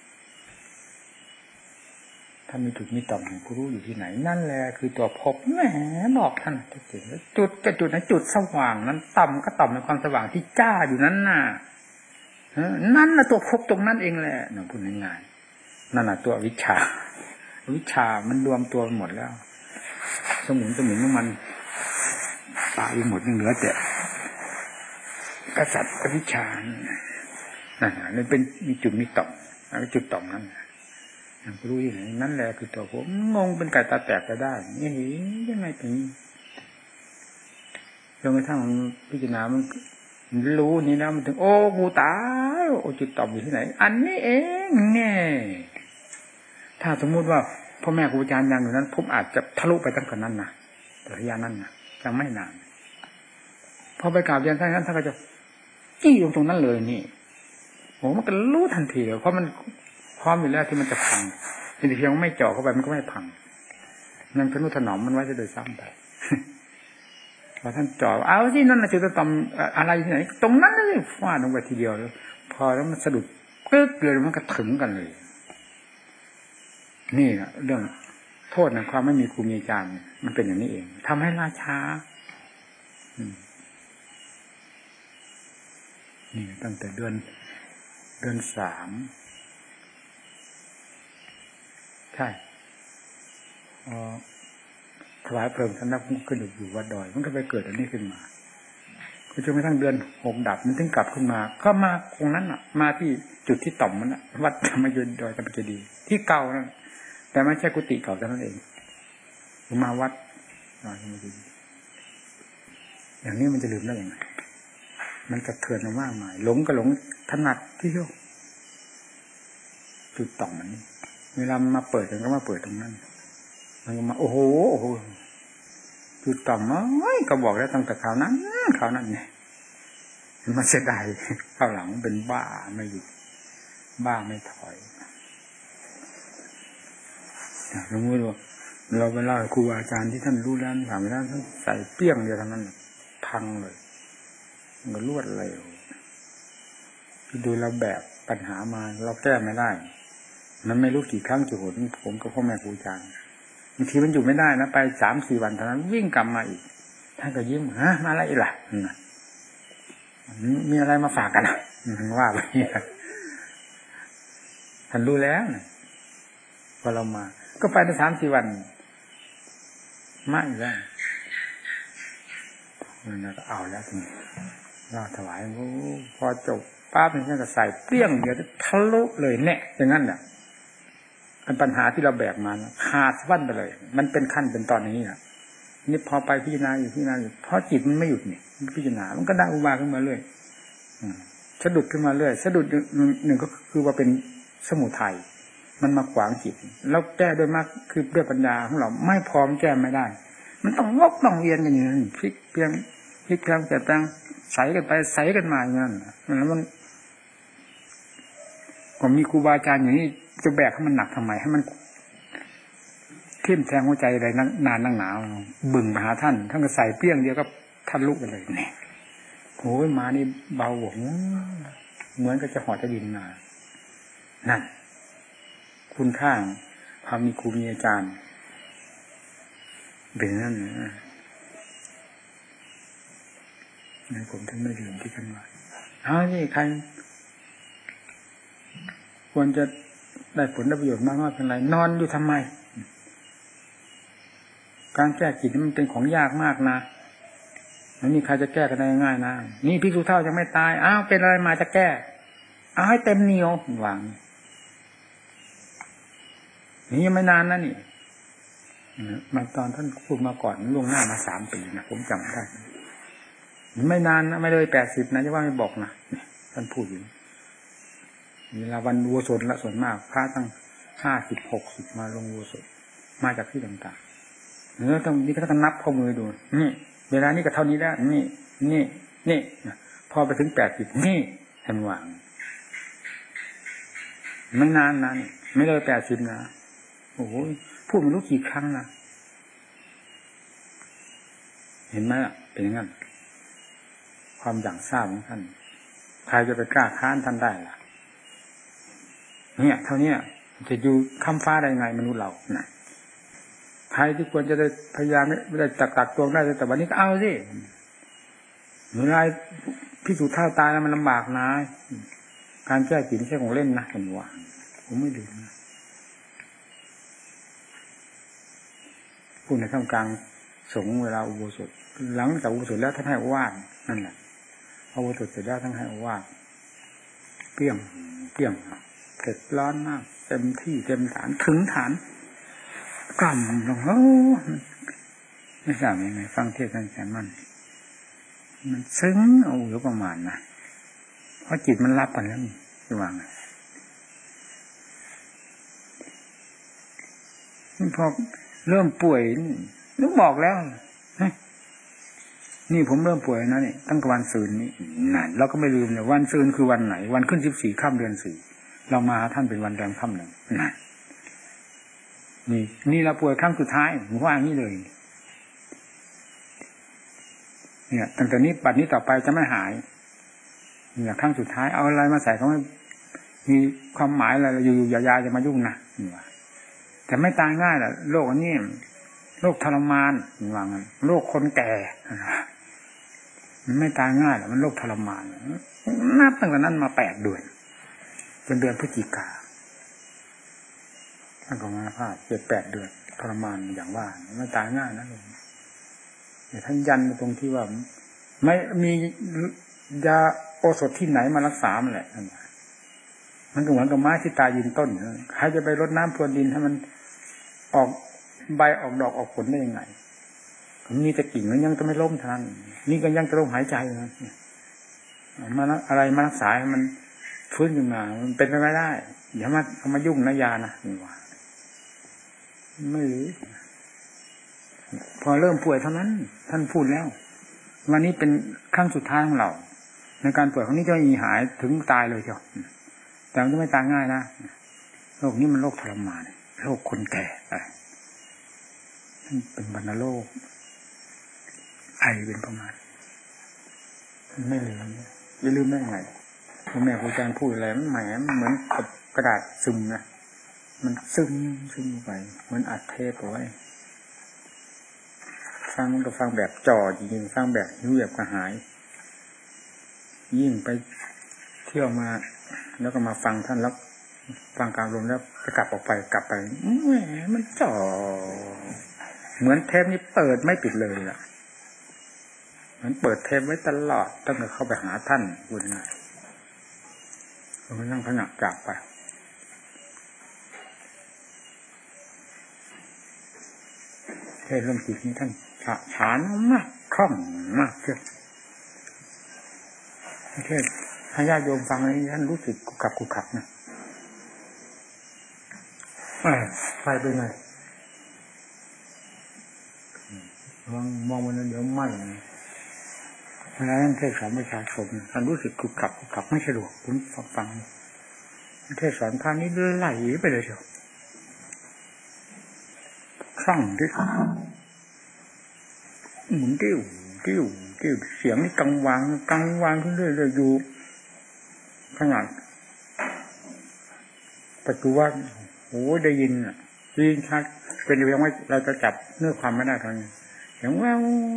ถ้ามีจุดมีต่อมของผู้รู้อยู่ที่ไหนนั่นแหละคือตัวพบแหมบอกท่านจุดกับจุดนั้นจุดสว่างนั้นต่ำก็ต่ำในความสว่างที่จ้าอยู่นั้นน่ะนั่นน่ะตัวพบตรงนั้นเองแหละหนูพูดง่ายๆนั่นน่ะตัววิชามันรวมตัวหมดแล้วสมุนของมันตายหมดยังเหลือแต่กษัตริย์วิชานั่นเป็นมีจุดมีต่อมจุดต่อมนั้นรู้ที่ไหนนั่นแหละคือตัวผมงงเป็นไก่ตาแตกไปได้นี่ยังไงถึงจนกระทั่งพิจารณามันรู้นี่นะมันถึงโอ้กูตายโอ้จุดต่อมอยู่ที่ไหนอันนี้เองเนี่ยถ้าสมมุติว่าพ่อแม่ครูอาจารย์ยังอยู่นั้นผมอาจจะทะลุไปตั้งแต่นั้นนะแต่ระยะนั้นนะยังไม่นานพอไปกราบเรียนท่านก็จะจี้ตรงนั้นเลยนี่โอ้มันก็รู้ทันทีเลยเพราะมันพร้อมอยู่แล้วที่มันจะพังเพียงไม่เจาะเข้าไปมันก็ไม่พังนั่นทนุถนอมมันไว้จะโดยซ้ำไปพอท่านเจาะเอาที่นั่นนะจุดต่อมอะไรที่ไหนตรงนั้นเลยฟาดลงไปทีเดียวเลยพอแล้วมันสะดุดกึกเลยมันก็ถึงกันเลยนี่นะเรื่องโทษนะความไม่มีครูมีอาจารย์มันเป็นอย่างนี้เองทำให้ล่าช้านี่ตั้งแต่เดือน3ใช่ถวายเพลิงท่านนักขึ้นอยู่วัดดอยมันก็ไปเกิดอันนี้ขึ้นมาก็จนกระทั่งเดือน6ดับมันถึงกลับขึ้นมาก็มาตรงนั้นมาที่จุดที่ต่อมมันวัดธรรมยนต์ดอยธรรมเจดีย์ที่เก่านั่นแต่ไม่ใช่กุฏิเก่าเท่านั้นเองมาวัดดอยธรรมเจดีย์อย่างนี้มันจะลืมได้ยังไงมันกระเทือนมากมายหลงก็หลงถนัดที่เที่ยวจุดต่อมมันนี่เวลามาเปิดก็มาเปิดตรงนั้นมันก็มาโอ้โหจุดต่ำไม่ก็บอกแล้วตั้งแต่คราวนั้นเนี่ยมันเสียดายข้าวหลังเป็นบ้าไม่หยุดบ้าไม่ถอยสมมติว่าเราไปเล่าครูอาจารย์ที่ท่านรู้แล้วถามแล้วท่านใส่เปี้ยงเดียวเท่านั้นพังเลยมันก็รวดเร็วดูเราแบบปัญหามาเราแก้ไม่ได้มันไม่รู้กี่ครั้งกี่หนผมกับพ่อแม่ครูอาจารย์บางทีมันอยู่ไม่ได้นะไป 3-4 วันเท่านั้นวิ่งกลับมาอีกท่านก็ยิ้มมาอะไรอีกล่ะมีอะไรมาฝากกันว่าไปท่านรู้แล้วพอเรามาก็ไปได้ 3-4 วันมาอีกแล้วนั่นก็เอาแล้วทีนี้เราถวายพอจบป้าเป็นแค่ก็ใส่เปรี้ยงเดี๋ยวทะลุเลยแน่อย่างนั้นแหละปัญหาที่เราแบกมาขาดวันไปเลยมันเป็นขั้นเป็นตอนนี้อ่ะนี่พอไปพิจารณาอยู่เพราะจิตมันไม่หยุดนี่พิจารณามันก็ได้อุบายขึ้นมาเรื่อยสะดุดขึ้นมาเรื่อยสะดุดหนึ่งก็คือว่าเป็นสมุทัยมันมาขวางจิตแล้วแก้ด้วยมากคือด้วยปัญญาของเราไม่พร้อมแก้ไม่ได้มันต้องวกต้องเวียนกันอย่างนั้นพลิกเปลี่ยนแต่แปลงใส่กันไปใส่กันมาอย่างนั้นแล้วมันก็มีครูบาอาจารย์อย่างนี้จะแบกให้มันหนักทำไมให้มันทิ่มแทงหัวใจอะไรนานนั่งหนาวบึ่งไปหาท่านก็ใส่เปี้ยงเดียวก็ท่านลุกไปเลยเนี่ยโอ้ยมานี่เบาหวงเหมือนกับจะหอดจะดินมานั่นคุณค่าความมีครูมีอาจารย์เป็นนั่นนะผมถึงไม่ลืมที่ท่านว่านี่ใครควรจะได้ผลได้ประโยชน์มากน้อยเพียงไรนอนอยู่ทำไมการแก้จิตมันเป็นของยากมากนะไม่มีใครจะแก้กันได้ง่ายนะนี่ภิกษุเฒ่ายังไม่ตายเป็นอะไรมาจะแก้เอาให้เต็มเหนียววางนี่ยังไม่นานนะนี่มาตอนท่านพูดมาก่อนล่วงหน้ามา3 ปีนะผมจำได้ไม่นานนะไม่เลย80นะจะว่าไม่บอกนะท่านพูดอยู่เวลาวันวัวสดละส่วนมากพระตั้ง50-60มาลงวัวสดมาจากที่ต่างๆต้องนี่ก็ต้องนับข้อมือดูนี่เวลานี้ก็เท่านี้แล้วนี่พอไปถึง80นี่ท่านวางไม่นานนะไม่เลย80นะโอ้โหพูดไม่รู้กี่ครั้งนะเห็นไหมล่ะเป็นอย่างนั้นความอย่างทราบของท่านใครจะไปกล้าค้านท่านได้ล่ะเนี่ยเท่านี้จะอยู่ค้ำฟ้าได้ไงมนุษย์เรานะใครที่ควรจะได้พยายามไม่ได้ตักตวงได้แต่วันนี้ก็เอาสิเมื่อไรพิสูจน์เท่าตายแล้วมันลำบากนะการแก้จิตไม่ใช่ของเล่นนะเห็นว่าผมไม่ลืมนะพูดในท่ามกลางสงฆ์เวลาอุโบสถหลังจากอุโบสถแล้วท่านให้อวาทนั่นแหละพออุโบสถเสร็จแล้วท่านให้อวาทเปรี้ยงเผ็ดร้อนมากเต็มที่เต็มฐานถึงฐานกล่ำลงไม่ทราบยังไงฟังเทศน์ท่านแสนมันซึ้งเอาหรือประมาณนะเพราะจิตมันรับกันแล้วนี่ระวังพอเริ่มป่วยนึกบอกแล้วนี่ผมเริ่มป่วยนะนี่ตั้งแต่วันศืนนี้นั่นเราก็ไม่ลืมเลยวันศืนคือวันไหนวันขึ้น14 ค่ำเดือน 4เรามาท่านเป็นวันแรมค่ำ 1นั่นนี่เราป่วยครั้งสุดท้ายผมว่าอย่างนี้เลยเนี่ยตั้งแต่นี้บัดนี้ต่อไปจะไม่หายเนี่ยครั้งสุดท้ายเอาอะไรมาใส่เขามีความหมายอะไรอยู่ๆยาจะมายุ่งนะแต่ไม่ตายง่ายแหละโรคอันนี้โรคทรมานว่างั้นโรคคนแก่มันไม่ตายง่ายหรอกมันโรคทรมานนับตั้งแต่นั้นมา8 เดือนจนเดือนพฤศจิกาท่านก็มาพา7-8 เดือนทรมานอย่างว่าไม่ตายง่ายนะแต่ท่านยันตรงที่ว่าไม่มียาโอสถที่ไหนมารักษามันแหละมันก็เหมือนกับไม้ที่ตายยืนต้นใครจะไปรดน้ำพรวนดินให้มันออกใบออกดอกออกผลได้ยังไงมีแต่กิ่งมันยังจะไม่ล้มทันนี่ก็ยังจะลมหายใจนะมาอะไรมารักษาให้มันฟื้นขึ้นมามันเป็นไปไม่ได้อย่ามาเอามายุ่งนะยานะนี่ว่าไม่รู้พอเริ่มป่วยเท่านั้นท่านพูดแล้ววันนี้เป็นครั้งสุดท้ายของเราในการป่วยครั้งนี้จะไม่มีหายถึงตายเลยเจ้าแต่มันจะไม่ตายง่ายนะโรคนี้มันโรคทรมานโรคคนแก่เป็นวัณโรคไอเป็นประมาณไม่ลืมอย่าลืมได้ไงพ่อแม่ครูอาจารย์พูดอะไรมันแหมเหมือนกับกระดาษซึมนะมันซึมไปเหมือนอัดเทปเอาไว้ฟังมันก็ฟังแบบจ่อจริงๆฟังแบบหิวแบบกระหายยิ่งไปเที่ยวมาแล้วก็มาฟังท่านแล้วฟังการรวมแล้วจะกลับไปแหมมันจ่อเหมือนเทปนี้เปิดไม่ปิดเลยล่ะมันเปิดเทปไว้ตลอดตั้งแต่เข้าไปหาท่านคุณนะมันนั่งขณะจากไปเทศเรื่องจิตนี้ท่านฉานมากคล่องมากเชียวเทศให้ญาติโยมฟังนี้ท่านรู้สึกกุกขับนะไฟเป็นไงมองมันเดี๋ยวไหม้เวลาท่านเทศสอนประชาชนท่านรู้สึกกุกขับไม่สะดวกผมฟังเทศสอนพานี้ไหลไปเลยเชียวคล่องที่หมุนติ้วเสียงนี่กังวานขึ้นเรื่อยๆอยู่ขนาดปัจจุบันโอ้ได้ยินชัดเป็นเพียงว่าเราจะจับเนื้อความไม่ได้ตอนนี้เสียงแวว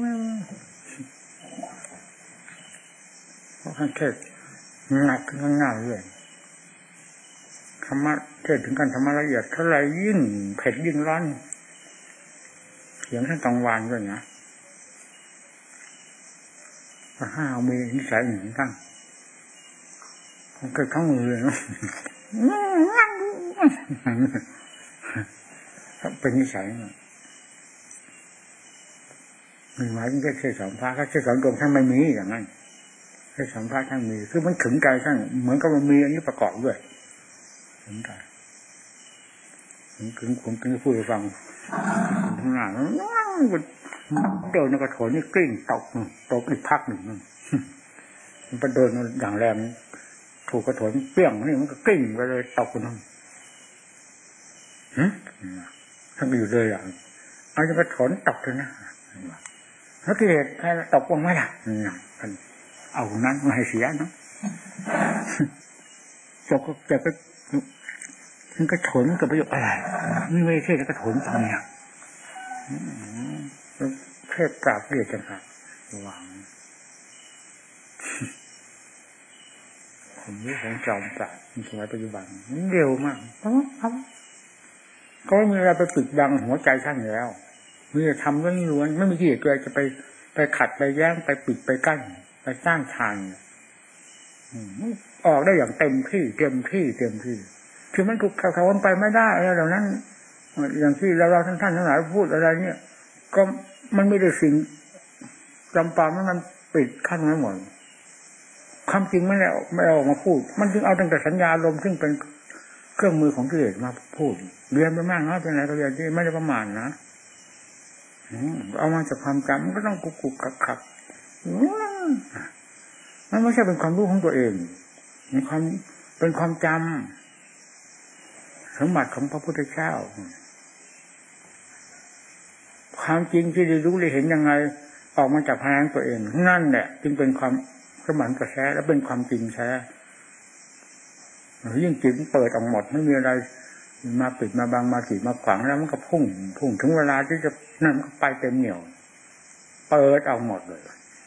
เพราะท่านเทศหนักขึ้นง่ายเลยธรรมะเทศถึงการธรรมะละเอียดเท่าไรยิ่งเผ็ดยิ่งร้อนเสียงท่านกังวานด้วยนะห้าวมีนิสัยหนึ่งตั้งเกิดข้างมือเลยเนาะเป็นนิสัยมีหมายถึงแค่เทศสอนพระแค่เทศสอนตรงท่านไม่มีอย่างนั้นเทศสอนพระท่านมีคือมันถึงใจท่านเหมือนกับมันมีอันนี้ประกอบด้วยถึงใจถึงผมถึงพูดให้ฟังทั้งหน้าเดินในกระโถนนี่กลิ้งตกอีกพักหนึ่งมันไปเดินอย่างแรงถูกกระโถนเปี้ยงนี่มันก็กลิ้งไปเลยตกนั่นท่านก็อยู่เลยเอาจะกระโถนตกเลยนะแล้วที่เหตุให้ตกลงไหมล่ะเอานั้นไม่ให้เสียนะจะไปมันกระโถนกับประโยชน์อะไรไม่ใช่กระโถนตรงนี้แค่ปราบเรียกกันค่ะหวังผมรู้ของจอมปราบในสมัยปัจจุบันเร็วมากก็ไม่มีอะไรไปปิดบังหัวใจท่านแล้วมีแต่ทำล้วนไม่มีที่เกิดจะไปขัดไปแย้งไปปิดไปกั้นไปสร้างทางออกได้อย่างเต็มที่คือมันถูกเขาไปไม่ได้อะไรเหล่านั้นอย่างที่เราท่านทั้งหลายพูดอะไรเนี่ยก็มันไม่ได้สิ่งจำปามันปิดขั้นไว้หมดความจริงไม่ได้ออกมาพูดมันจึงเอาตั้งแต่สัญญาลมซึ่งเป็นเครื่องมือของกิเลสมาพูดเรียนไปมากนะเป็นอะไรก็เรียนที่ไม่ได้ประมาณนะเอามาจากความจำมันก็ต้องกุกขับมันไม่ใช่เป็นความรู้ของตัวเองเป็นความจำสมบัติของพระพุทธเจ้าความจริงที่ได้รู้ได้เห็นยังไงออกมาจากภายในตัวเองนั่นแหละจึงเป็นความสมบัติกระแท้และเป็นความจริงแท้ยิ่งจิตเปิดออกหมดไม่มีอะไรมาปิดมาบังมาขีดมาขวางแล้วมันก็พุ่งถึงเวลาที่จะนั่นก็ไปเต็มเหนี่ยวเปิดออกหมดเลย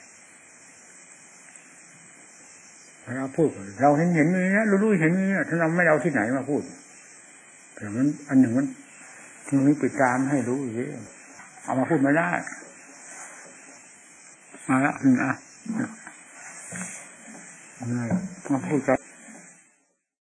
เราพูดเราเห็นนี่นะรู้เห็นนี่ถ้าเราไม่เอาที่ไหนมาพูดแต่มันอันหนึ่งมันปิดตามให้รู้อย่างนี้เอามาพูดไม่ได้มาละมาพูดกัน